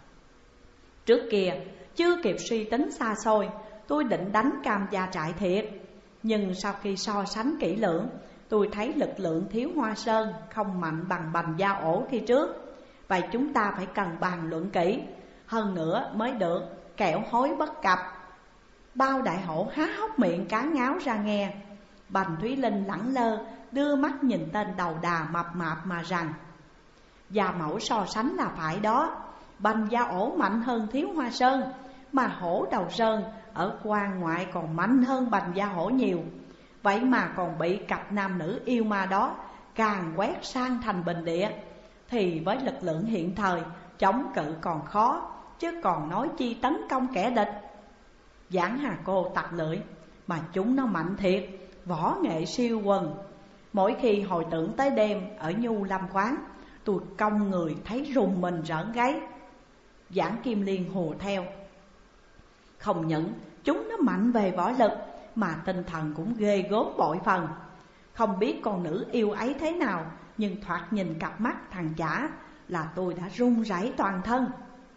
Trước kia chưa kịp suy tính xa xôi, tôi định đánh Cam Gia trại thiệt. Nhưng sau khi so sánh kỹ lưỡng, tôi thấy lực lượng Thiếu Hoa Sơn không mạnh bằng Bành Gia Ổ khi trước. Vậy chúng ta phải cần bàn luận kỹ hơn nữa mới được, kẻo hối bất cập. Bao Đại Hổ há hốc miệng cá ngáo ra nghe. Bành Thúy Linh lẳng lơ đưa mắt nhìn tên đầu đà mập mạp mà rằng: Gia mẫu so sánh là phải đó, Bành Gia Ổ mạnh hơn Thiếu Hoa Sơn, mà Hổ Đầu Sơn ở quan ngoại còn mạnh hơn Bành Gia Hổ nhiều. Vậy mà còn bị cặp nam nữ yêu ma đó càng quét sang thành bình địa, thì với lực lượng hiện thời chống cự còn khó, chứ còn nói chi tấn công kẻ địch. Giảng Hà cô tặc lưỡi: Mà chúng nó mạnh thiệt, võ nghệ siêu quần. Mỗi khi hồi tưởng tới đêm ở Nhu Lâm quán, tôi cong người thấy rùng mình rợn gáy. Giảng Kim Liên hùa theo: Không những chúng nó mạnh về võ lực, mà tinh thần cũng ghê gớm bội phần. Không biết con nữ yêu ấy thế nào, nhưng thoạt nhìn cặp mắt thằng chả là tôi đã run rẩy toàn thân.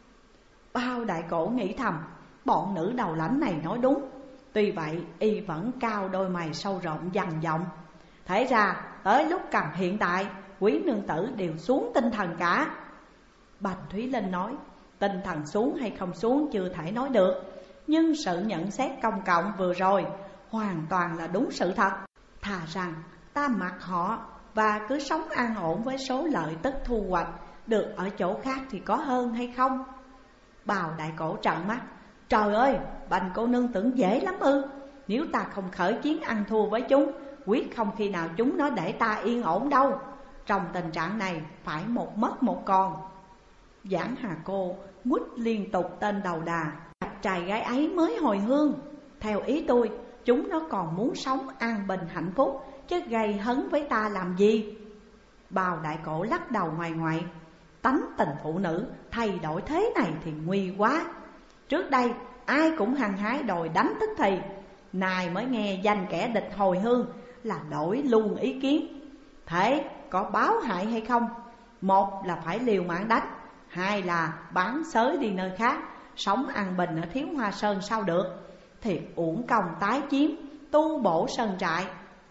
Bao Đại Cổ nghĩ thầm: Bọn nữ đầu lãnh này nói đúng. Tuy vậy y vẫn cao đôi mày sâu rộng dằn giọng: Thế ra tới lúc cần hiện tại, quý nương tử đều xuống tinh thần cả. Bành Thúy Linh nói: Tinh thần xuống hay không xuống chưa thể nói được, nhưng sự nhận xét công cộng vừa rồi hoàn toàn là đúng sự thật. Thà rằng ta mặc họ và cứ sống an ổn với số lợi tức thu hoạch được ở chỗ khác thì có hơn hay không? Bào Đại Cổ trợn mắt: Trời ơi, Bành cô nương tưởng dễ lắm ư? Nếu ta không khởi chiến ăn thua với chúng, quyết không khi nào chúng nó để ta yên ổn đâu. Trong tình trạng này phải một mất một còn. Giảng Hà cô quýt liên tục tên đầu đà: Trai gái ấy mới hồi hương. Theo ý tôi, chúng nó còn muốn sống an bình hạnh phúc, chứ gây hấn với ta làm gì? Bào Đại Cổ lắc đầu ngoài ngoại: Tánh tình phụ nữ thay đổi thế này thì nguy quá. Trước đây ai cũng hăng hái đòi đánh tức thì, nay mới nghe danh kẻ địch hồi hương là đổi luôn ý kiến. Thế có báo hại hay không? Một là phải liều mạng đánh, hai là bán xới đi nơi khác, sống an bình ở Thiếu Hoa Sơn sao được. Thiệt uổng công tái chiếm, tu bổ sơn trại.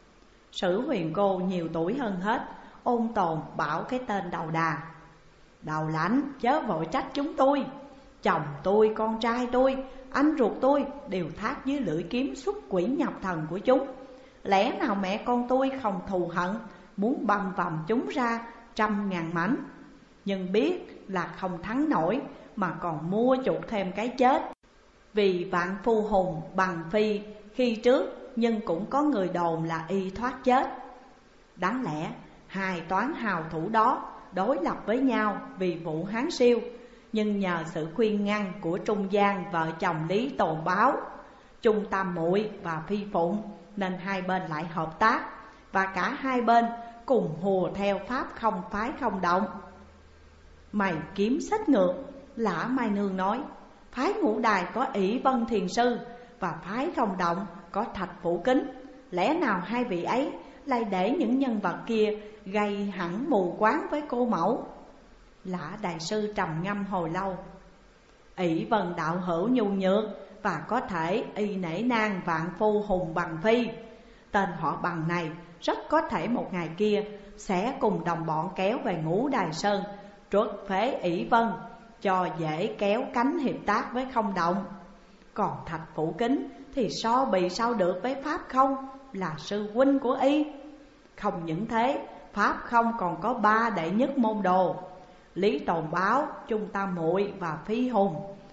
Sử Huyền cô nhiều tuổi hơn hết, ôn tồn bảo cái tên đầu đà: Đầu lãnh chớ vội trách chúng tôi. Chồng tôi, con trai tôi, anh ruột tôi đều thác dưới lưỡi kiếm xuất quỷ nhập thần của chúng. Lẽ nào mẹ con tôi không thù hận, muốn băm vằm chúng ra trăm ngàn mảnh, nhưng biết là không thắng nổi mà còn mua chuộc thêm cái chết. Vì vạn phu hùng bằng phi khi trước, nhưng cũng có người đồn là y thoát chết. Đáng lẽ hai toán hào thủ đó đối lập với nhau vì vụ Hán Siêu, nhưng nhờ sự khuyên ngăn của trung gian vợ chồng Lý Tồn Báo, Trung Tam Muội và Phi Phụng, nên hai bên lại hợp tác, và cả hai bên cùng hùa theo pháp không phái không động. Mày kiếm sách ngược, Lã Mai Nương nói: Phái Ngũ Đài có ỷ Vân Thiền Sư, và phái không động có Thạch Phủ Kính. Lẽ nào hai vị ấy lại để những nhân vật kia gây hẳn mù quáng với cô mẫu? Lã đại sư trầm ngâm hồi lâu. ỷ vân đạo hữu nhu nhược, và có thể y nể nang vạn phu hùng bằng phi. Tên họ Bằng này rất có thể một ngày kia sẽ cùng đồng bọn kéo về Ngũ Đài Sơn, truất phế ỷ vân, cho dễ kéo cánh hiệp tác với Không Động. Còn Thạch Phủ Kính thì so bì sao được với Pháp Không, là sư huynh của y. Không những thế, Pháp Không còn có 3 đệ nhất môn đồ: Lý Tồn Báo, Trung Tam Muội và Phi Hùng.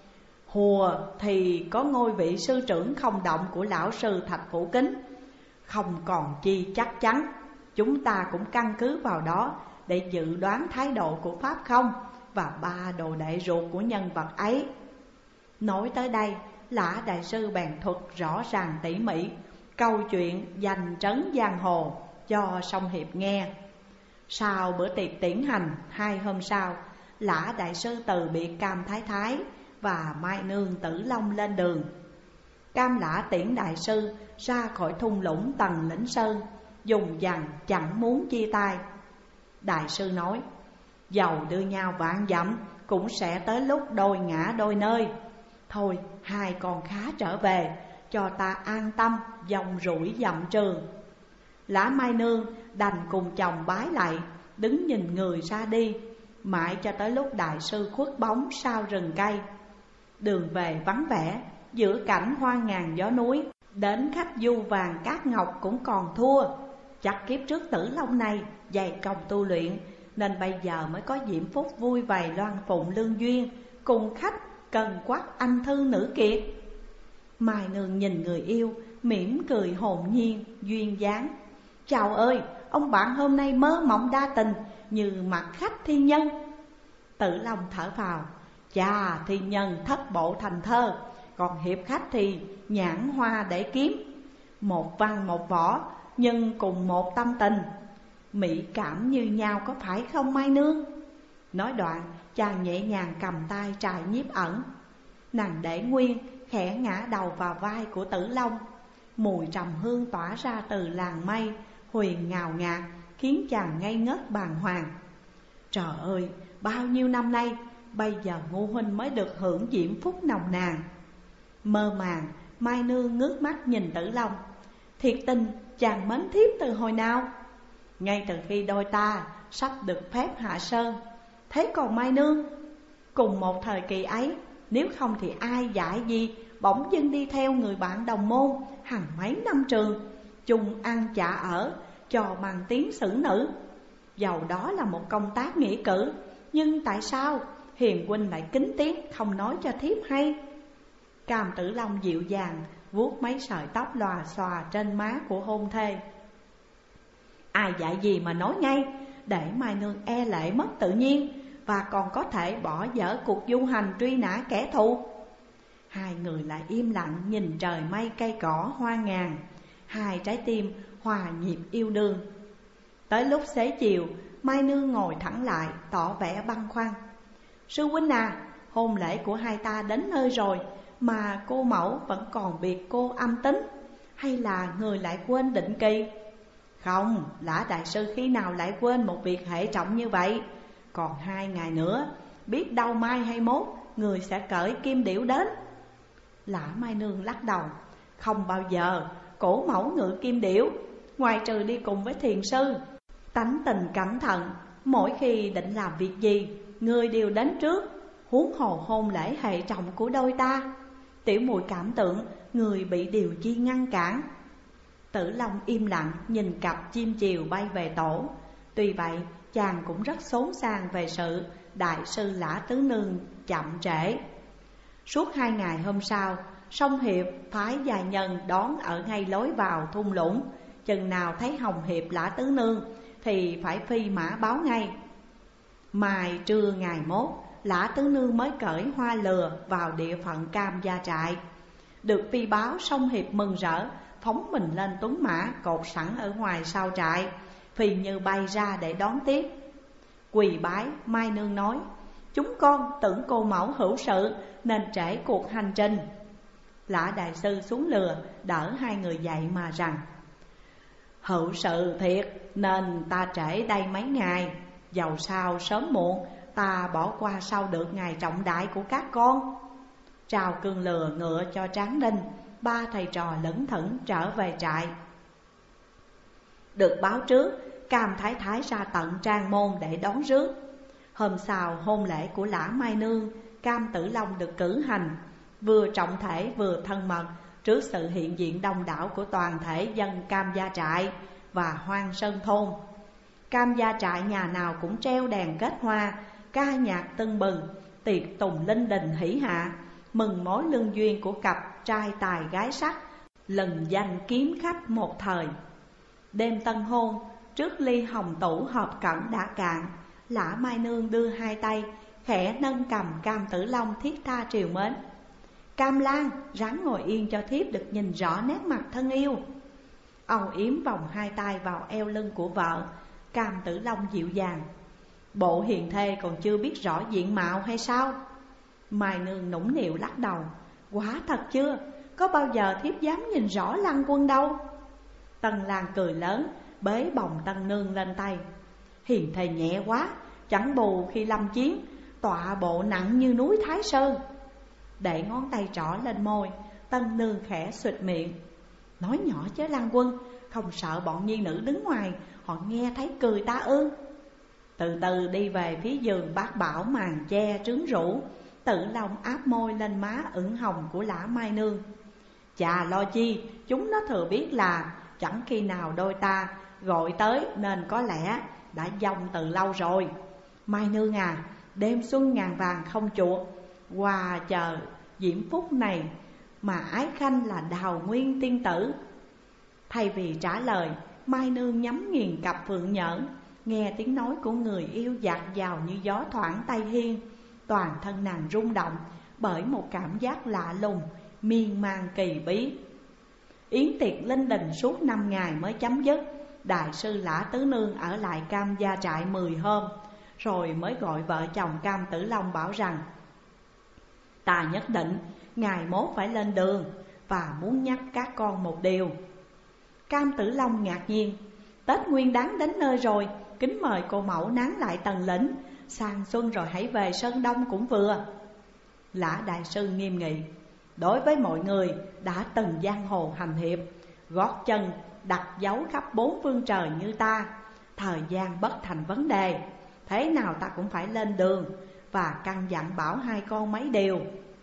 Hùa thì có ngôi vị sư trưởng Không Động của lão sư Thạch Phủ Kính. Không còn chi chắc chắn, chúng ta cũng căn cứ vào đó để dự đoán thái độ của Pháp Không và 3 đồ đệ ruột của nhân vật ấy. Nói tới đây, Lã đại sư bèn thuật rõ ràng tỉ mỉ câu chuyện giành trấn giang hồ cho Song Hiệp nghe. Sau bữa tiệc tiễn hành 2 hôm sau, Lã đại sư từ biệt Cam Thái Thái và Mai Nương Tử Long lên đường. Cam Lã tiễn đại sư ra khỏi thung lũng Tần Lĩnh Sơn, dùng dằn chẳng muốn chia tay. Đại sư nói: dầu đưa nhau vạn dặm, cũng sẽ tới lúc đôi ngã đôi nơi. Thôi hai con khá trở về, cho ta an tâm dòng rủi dặm trường. Lã Mai Nương đành cùng chồng bái lại, đứng nhìn người ra đi, mãi cho tới lúc đại sư khuất bóng sau rừng cây. Đường về vắng vẻ, giữa cảnh hoang ngàn gió núi, đến khách du vàng cát ngọc cũng còn thua. Chắc kiếp trước Tử Long này dày công tu luyện, nên bây giờ mới có diễm phúc vui vầy loan phụng lương duyên, cùng khách cần quắc anh thư nữ kiệt. Mai Nương nhìn người yêu, mỉm cười hồn nhiên, duyên dáng. Chào ơi, ông bạn hôm nay mơ mộng đa tình, như mặt khách thiên nhân. Tử Long thở phào: chà, thiên nhân thất bộ thành thơ, còn hiệp khách thì nhãn hoa để kiếm. Một văn một võ, nhưng cùng một tâm tình, mỹ cảm như nhau có phải không Mai Nương? Nói đoạn, chàng nhẹ nhàng cầm tay trài nhiếp ẩn. Nàng để nguyên, khẽ ngã đầu vào vai của Tử Long. Mùi trầm hương tỏa ra từ làn mây, huyền ngào ngạt, khiến chàng ngây ngất bàng hoàng. Trời ơi, bao nhiêu năm nay, bây giờ Ngô huynh mới được hưởng diễm phúc nồng nàn. Mơ màng, Mai Nương ngước mắt nhìn Tử Long. Thiệt tình, chàng mến thiếp từ hồi nào? Ngay từ khi đôi ta sắp được phép hạ sơn. Thế còn Mai Nương? Cùng một thời kỳ ấy, nếu không thì ai dạy gì bỗng dưng đi theo người bạn đồng môn hàng mấy năm trường, chung ăn chạ ở, cho bằng tiếng xử nữ. Dầu đó là một công tác nghĩa cử, nhưng tại sao hiền huynh lại kính tiếc không nói cho thiếp hay? Cam Tử Long dịu dàng vuốt mấy sợi tóc lòa xòa trên má của hôn thê. Ai dạy gì mà nói ngay, để Mai Nương e lệ mất tự nhiên, và còn có thể bỏ dở cuộc du hành truy nã kẻ thù. Hai người lại im lặng nhìn trời mây cây cỏ hoa ngàn, hai trái tim hòa nhịp yêu đương. Tới lúc xế chiều, Mai Nương ngồi thẳng lại tỏ vẻ băn khoăn. Sư huynh à, hôn lễ của hai ta đến nơi rồi, mà cô mẫu vẫn còn biệt cô âm tính, hay là người lại quên định kỳ? Không, Lã đại sư khi nào lại quên một việc hệ trọng như vậy. Còn 2 ngày nữa, biết đâu mai hay mốt người sẽ cởi kim điểu đến. Lã Mai Nương lắc đầu: không bao giờ, cổ mẫu ngự kim điểu, ngoài trừ đi cùng với thiền sư. Tánh tình cẩn thận, mỗi khi định làm việc gì, người đều đến trước, huống hồ hôn lễ hệ trọng của đôi ta. Tiểu muội cảm tưởng người bị điều chi ngăn cản. Tử Long im lặng nhìn cặp chim chiều bay về tổ. Tuy vậy, chàng cũng rất xốn sang về sự đại sư Lã Tứ Nương chậm trễ. Suốt 2 ngày hôm sau, Song Hiệp phái vài nhân đón ở ngay lối vào thung lũng. Chừng nào thấy Hồng Hiệp Lã Tứ Nương thì phải phi mã báo ngay. Mai trưa ngày mốt, Lã Tứ Nương mới cởi hoa lừa vào địa phận Cam Gia Trại. Được phi báo, Song Hiệp mừng rỡ, phóng mình lên tuấn mã cột sẵn ở ngoài sau trại, phi như bay ra để đón tiếp. Quỳ bái, Mai Nương nói: chúng con tưởng cô mẫu hữu sự nên trễ cuộc hành trình. Lã đại sư xuống lừa đỡ hai người dậy mà rằng: Hữu sự thiệt nên ta trễ đây mấy ngày, dầu sao sớm muộn ta bỏ qua sau được ngày trọng đại của các con. Trao cương lừa ngựa cho Tráng Ninh, ba thầy trò lững thững trở về trại. Được báo trước, Cam Thái Thái ra tận Trang Môn để đón rước. Hôm sau hôn lễ của Lã Mai Nương, Cam Tử Long được cử hành, vừa trọng thể vừa thân mật trước sự hiện diện đông đảo của toàn thể dân Cam Gia Trại và Hoang Sơn Thôn. Cam Gia Trại nhà nào cũng treo đèn kết hoa, ca nhạc tưng bừng, tiệc tùng linh đình hỷ hạ, mừng mối lương duyên của cặp trai tài gái sắc, lừng danh kiếm khách một thời. Đêm tân hôn, trước ly hồng tủ hợp cẩn đã cạn, Lã Mai Nương đưa hai tay khẽ nâng cầm Cam Tử Long thiết tha triều mến. Cam Lan, ráng ngồi yên cho thiếp được nhìn rõ nét mặt thân yêu. Âu yếm vòng hai tay vào eo lưng của vợ, Cam Tử Long dịu dàng. Bộ hiền thê còn chưa biết rõ diện mạo hay sao? Mai Nương nũng nịu lắc đầu. Quả thật chưa, có bao giờ thiếp dám nhìn rõ Lăng Quân đâu. Tân Lan cười lớn, bế bồng Tân Nương lên tay. Hiền thê nhẹ quá, chẳng bù khi lâm chiến, tọa bộ nặng như núi Thái Sơn. Để ngón tay trỏ lên môi, Tân Nương khẽ xụt miệng. Nói nhỏ chứ Lăng Quân, không sợ bọn nhi nữ đứng ngoài họ nghe thấy cười ta ư? Từ từ đi về phía giường bác bảo màn che trướng rũ. Tử Long áp môi lên má ửng hồng của Lã Mai Nương. Chà lo chi, chúng nó thừa biết là chẳng khi nào đôi ta gọi tới, nên có lẽ đã dông từ lâu rồi. Mai Nương à, đêm xuân ngàn vàng không chuột, qua chờ diễm phúc này mà ái khanh là Đào Nguyên tiên tử. Thay vì trả lời, Mai Nương nhắm nghiền cặp phượng nhẫn, nghe tiếng nói của người yêu dạt dào như gió thoảng Tây Hiên. Toàn thân nàng rung động bởi một cảm giác lạ lùng, miên man kỳ bí. Yến tiệc linh đình suốt 5 ngày mới chấm dứt. Đại sư Lã Tứ Nương ở lại Cam Gia Trại 10 hôm, rồi mới gọi vợ chồng Cam Tử Long bảo rằng: Ta nhất định ngày mốt phải lên đường, và muốn nhắc các con một điều. Cam Tử Long ngạc nhiên: Tết Nguyên Đán đến nơi rồi, kính mời cô mẫu nán lại Tần Lĩnh, sang xuân rồi hãy về Sơn Đông cũng vừa. Lã đại sư nghiêm nghị: Đối với mọi người đã từng giang hồ hành hiệp, gót chân đặt dấu khắp 4 phương trời như ta, thời gian bất thành vấn đề, thế nào ta cũng phải lên đường, và căn dặn bảo hai con mấy điều.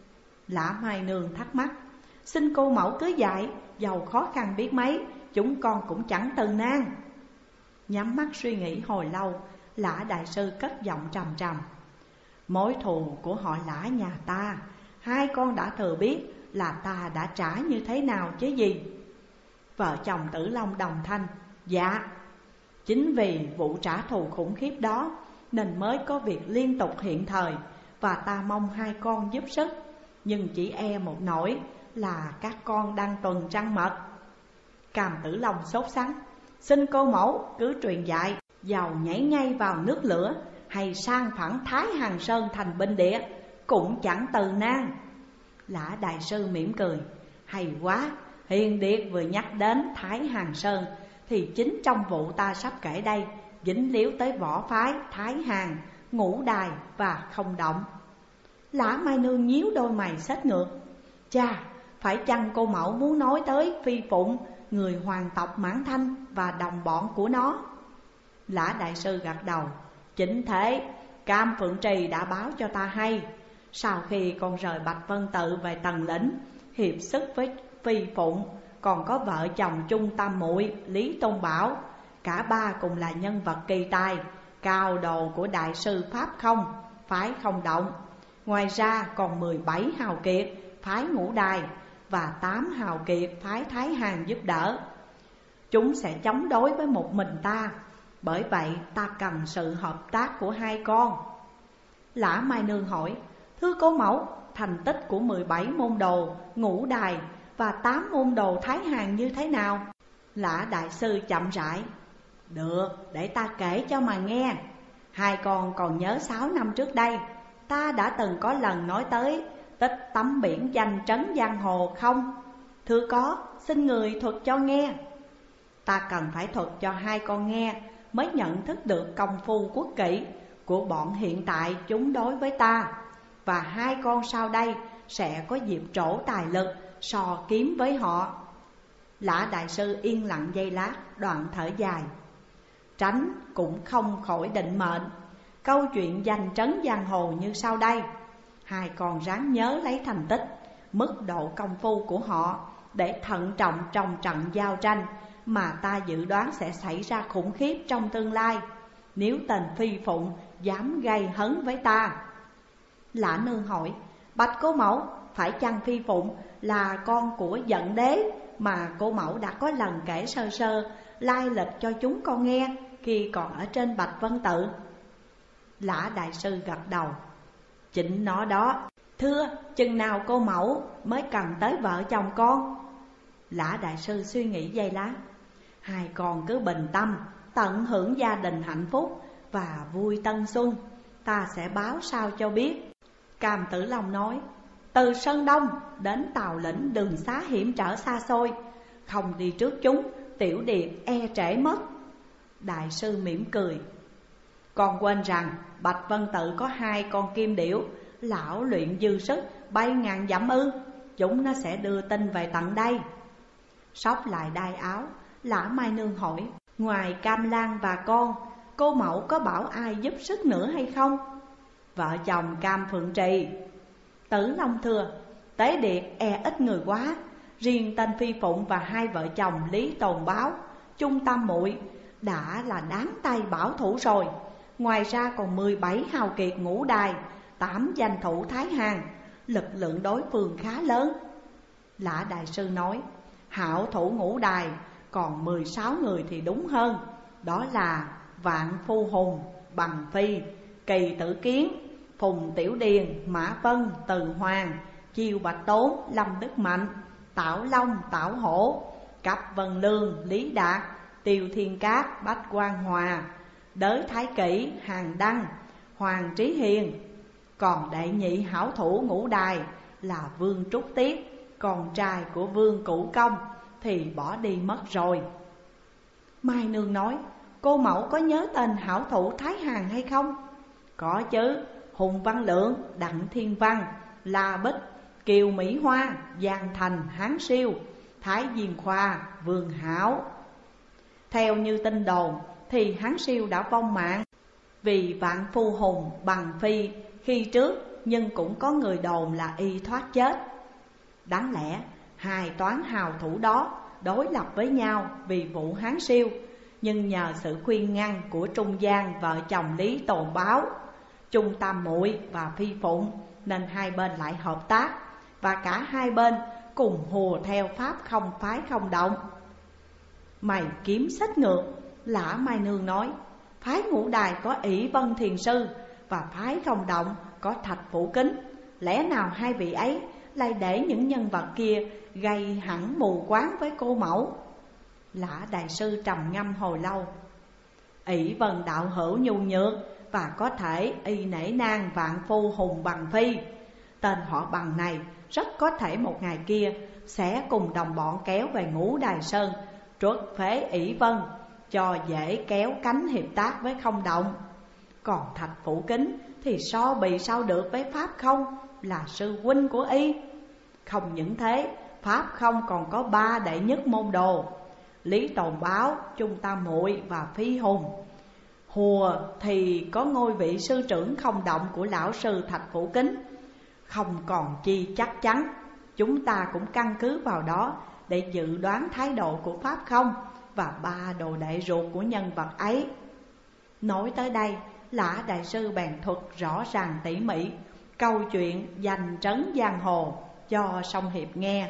Lã Mai Nương thắc mắc: Xin cô mẫu cứ dạy, dầu khó khăn biết mấy, chúng con cũng chẳng từ nan. Nhắm mắt suy nghĩ hồi lâu, Lã đại sư cất giọng trầm trầm: Mối thù của họ Lã nhà ta, hai con đã thừa biết là ta đã trả như thế nào chứ gì. Vợ chồng Tử Long đồng thanh: Dạ. Chính vì vụ trả thù khủng khiếp đó nên mới có việc liên tục hiện thời, và ta mong hai con giúp sức. Nhưng chỉ e một nỗi là các con đang tuần trăng mật. Cam Tử Long sốt sắng: Xin cô mẫu cứ truyền dạy, dầu nhảy ngay vào nước lửa hay sang phẳng Thái Hàn Sơn thành binh địa, cũng chẳng từ nan. Lã đại sư mỉm cười: Hay quá, hiền điệt vừa nhắc đến Thái Hàn Sơn, thì chính trong vụ ta sắp kể đây dính líu tới võ phái Thái Hàn, Ngũ Đài và Không Động. Lã Mai Nương nhíu đôi mày xếch ngược: Chà, phải chăng cô mẫu muốn nói tới Phi Phụng, người hoàng tộc Mãn Thanh và đồng bọn của nó? Lã đại sư gật đầu: Chính thế, Cam Phượng Trì đã báo cho ta hay. Sau khi con rời Bạch Vân Tự về Tần Lĩnh, hiệp sức với Phi Phụng, còn có vợ chồng chung tam muội Lý Tôn Bảo. Cả ba cùng là nhân vật kỳ tài, cao đồ của đại sư Pháp Không, phái Không Động. Ngoài ra còn 17 hào kiệt phái Ngũ Đài và 8 hào kiệt phái Thái Hàn giúp đỡ. Chúng sẽ chống đối với một mình ta, bởi vậy ta cần sự hợp tác của hai con. Lã Mai Nương hỏi: Thưa cô mẫu, thành tích của 17 môn đồ Ngũ Đài và 8 môn đồ Thái Hàn như thế nào? Lã đại sư chậm rãi: Được, để ta kể cho mà nghe. Hai con còn nhớ 6 năm trước đây, ta đã từng có lần nói tới tích tấm biển danh trấn giang hồ không? Thưa có, xin người thuật cho nghe. Ta cần phải thuật cho hai con nghe mới nhận thức được công phu quốc kỹ của bọn hiện tại chúng đối với ta. Và hai con sau đây sẽ có dịp trổ tài lực so kiếm với họ. Lã đại sư yên lặng giây lát, đoạn thở dài. Tránh cũng không khỏi định mệnh. Câu chuyện giành trấn giang hồ như sau đây. Hai con ráng nhớ lấy thành tích, mức độ công phu của họ, để thận trọng trong trận giao tranh mà ta dự đoán sẽ xảy ra khủng khiếp trong tương lai, nếu tên Phi Phụng dám gây hấn với ta. Lã Nương hỏi, bạch cô mẫu, phải chăng Phi Phụng là con của Giận Đế mà cô mẫu đã có lần kể sơ sơ lai lịch cho chúng con nghe khi còn ở trên Bạch Vân Tự? Lã đại sư gật đầu. Chính nó đó. Thưa, chừng nào cô mẫu mới cần tới vợ chồng con? Lã đại sư suy nghĩ giây lát. Hai con cứ bình tâm, tận hưởng gia đình hạnh phúc và vui tân xuân, ta sẽ báo sao cho biết. Cam Tử Long nói, từ Sơn Đông đến Tào Lĩnh đường xá hiểm trở xa xôi, không đi trước chúng, Tiểu Điệt e trễ mất. Đại sư mỉm cười. Con quên rằng Bạch Vân Tự có hai con kim điểu, lão luyện dư sức bay ngàn dặm ư? Chúng nó sẽ đưa tin về tận đây. Xốc lại đai áo, Lã Mai Nương hỏi, ngoài Cam Lan và con, cô mẫu có bảo ai giúp sức nữa hay không? Vợ chồng Cam Phượng Trì. Tử Long thưa, Tế Điệt e ít người quá, riêng tên Phi Phụng và hai vợ chồng Lý Tồn Báo, Trung Tam Muội đã là đáng tay bảo thủ rồi. Ngoài ra còn 17 hào kiệt Ngũ Đài, 8 danh thủ Thái Hàn, lực lượng đối phương khá lớn. Lã đại sư nói, hảo thủ Ngũ Đài còn 16 người thì đúng hơn. Đó là Vạn Phu Hùng, Bằng Phi, Kỳ Tử Kiến, Phùng Tiểu Điền, Mã Vân, Từ Hoàng, Chiêu Bạch Tốn, Lâm Đức Mạnh, Tảo Long, Tảo Hổ, Cập Vân Lương, Lý Đạt, Tiêu Thiên Cát, Bách Quang Hòa, Đới Thái Kỷ, Hàn Đăng, Hoàng Trí Hiền. Còn đệ nhị hảo thủ Ngũ Đài là Vương Trúc Tiết, con trai của Vương Cửu Công, thì bỏ đi mất rồi. Mai Nương nói, cô mẫu có nhớ tên hảo thủ Thái Hàn hay không? Có chứ, Hùng Văn Lượng, Đặng Thiên Văn, La Bích, Kiều Mỹ Hoa, Giang Thành, Hán Siêu, Thái Diên Khoa, Vương Hảo. Theo như tin đồn thì Hán Siêu đã vong mạng vì Vạn Phu Hùng, Bằng Phi khi trước, nhưng cũng có người đồn là y thoát chết. Đáng lẽ hai toán hào thủ đó đối lập với nhau vì vụ Hán Siêu, nhưng nhờ sự khuyên ngăn của trung gian vợ chồng Lý Tồn Báo, Trung Tam Muội và Phi Phụng, nên hai bên lại hợp tác, và cả hai bên cùng hùa theo pháp không phái không động. Mày kiếm sách ngược. Lã Mai Nương nói, phái Ngũ Đài có ỷ Vân Thiền Sư, và phái không động có Thạch Phủ Kính. Lẽ nào hai vị ấy lại để những nhân vật kia gây hẳn mù quáng với cô mẫu? Lã đại sư trầm ngâm hồi lâu. ỷ Vân đạo hữu nhu nhược, và có thể y nể nang Vạn Phu Hùng Bằng Phi. Tên họ Bằng này rất có thể một ngày kia sẽ cùng đồng bọn kéo về Ngũ Đài Sơn, truất phế ỷ Vân, cho dễ kéo cánh hiệp tác với không động. Còn Thạch Phủ Kính thì so bì sao được với Pháp Không, là sư huynh của y. Không những thế, Pháp Không còn có 3 đệ nhất môn đồ: Lý Tồn Báo, Trung Tam Muội và Phi Hùng. Hùa thì có ngôi vị sư trưởng không động của lão sư Thạch Phủ Kính. Không còn chi chắc chắn, chúng ta cũng căn cứ vào đó để dự đoán thái độ của Pháp Không và 3 đồ đệ ruột của nhân vật ấy. Nói tới đây, Lã đại sư bèn thuật rõ ràng tỉ mỉ câu chuyện giành trấn giang hồ cho Song Hiệp nghe.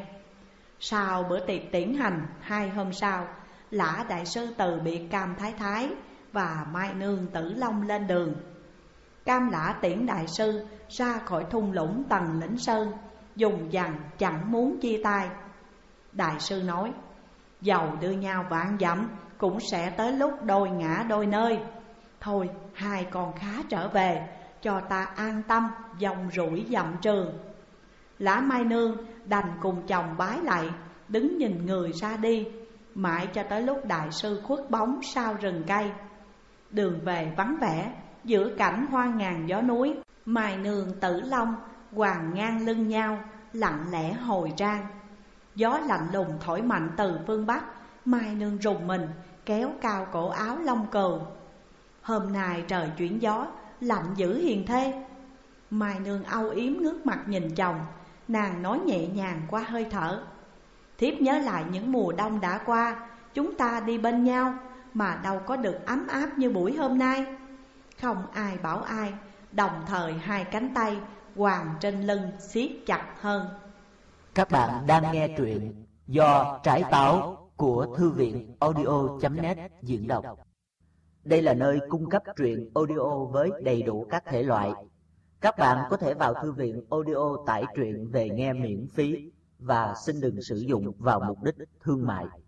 Sau bữa tiệc tiễn hành 2 hôm sau, Lã đại sư từ biệt Cam Thái Thái và Mai Nương Tử Long lên đường. Cam Lã tiễn đại sư ra khỏi thung lũng Tần Lĩnh Sơn, dùng dằn chẳng muốn chia tay. Đại sư nói, dầu đưa nhau vạn dặm cũng sẽ tới lúc đôi ngã đôi nơi. Thôi hai con khá trở về, cho ta an tâm dòng rủi dặm trường. Lã Mai Nương đành cùng chồng bái lạy, đứng nhìn người ra đi. mãi cho tới lúc đại sư khuất bóng sau rừng cây. Đường về vắng vẻ, giữa cảnh hoa ngàn gió núi, Mai Nương Tử Long hoàng ngang lưng nhau, lặng lẽ hồi trang. Gió lạnh lùng thổi mạnh từ phương Bắc, Mai Nương rùng mình, kéo cao cổ áo lông cừu. Hôm nay trời chuyển gió, lạnh dữ hiền thê. Mai Nương âu yếm ngước mặt nhìn chồng, nàng nói nhẹ nhàng qua hơi thở: thiếp nhớ lại những mùa đông đã qua, chúng ta đi bên nhau mà đâu có được ấm áp như buổi hôm nay. Không ai bảo ai, đồng thời hai cánh tay quàng trên lưng siết chặt hơn. Các bạn đang nghe truyện do Trái Táo của Thư viện audio.net diễn đọc. Đây là nơi cung cấp truyện audio với đầy đủ các thể loại. Các bạn có thể vào thư viện audio tải truyện về nghe miễn phí và xin đừng sử dụng vào mục đích thương mại.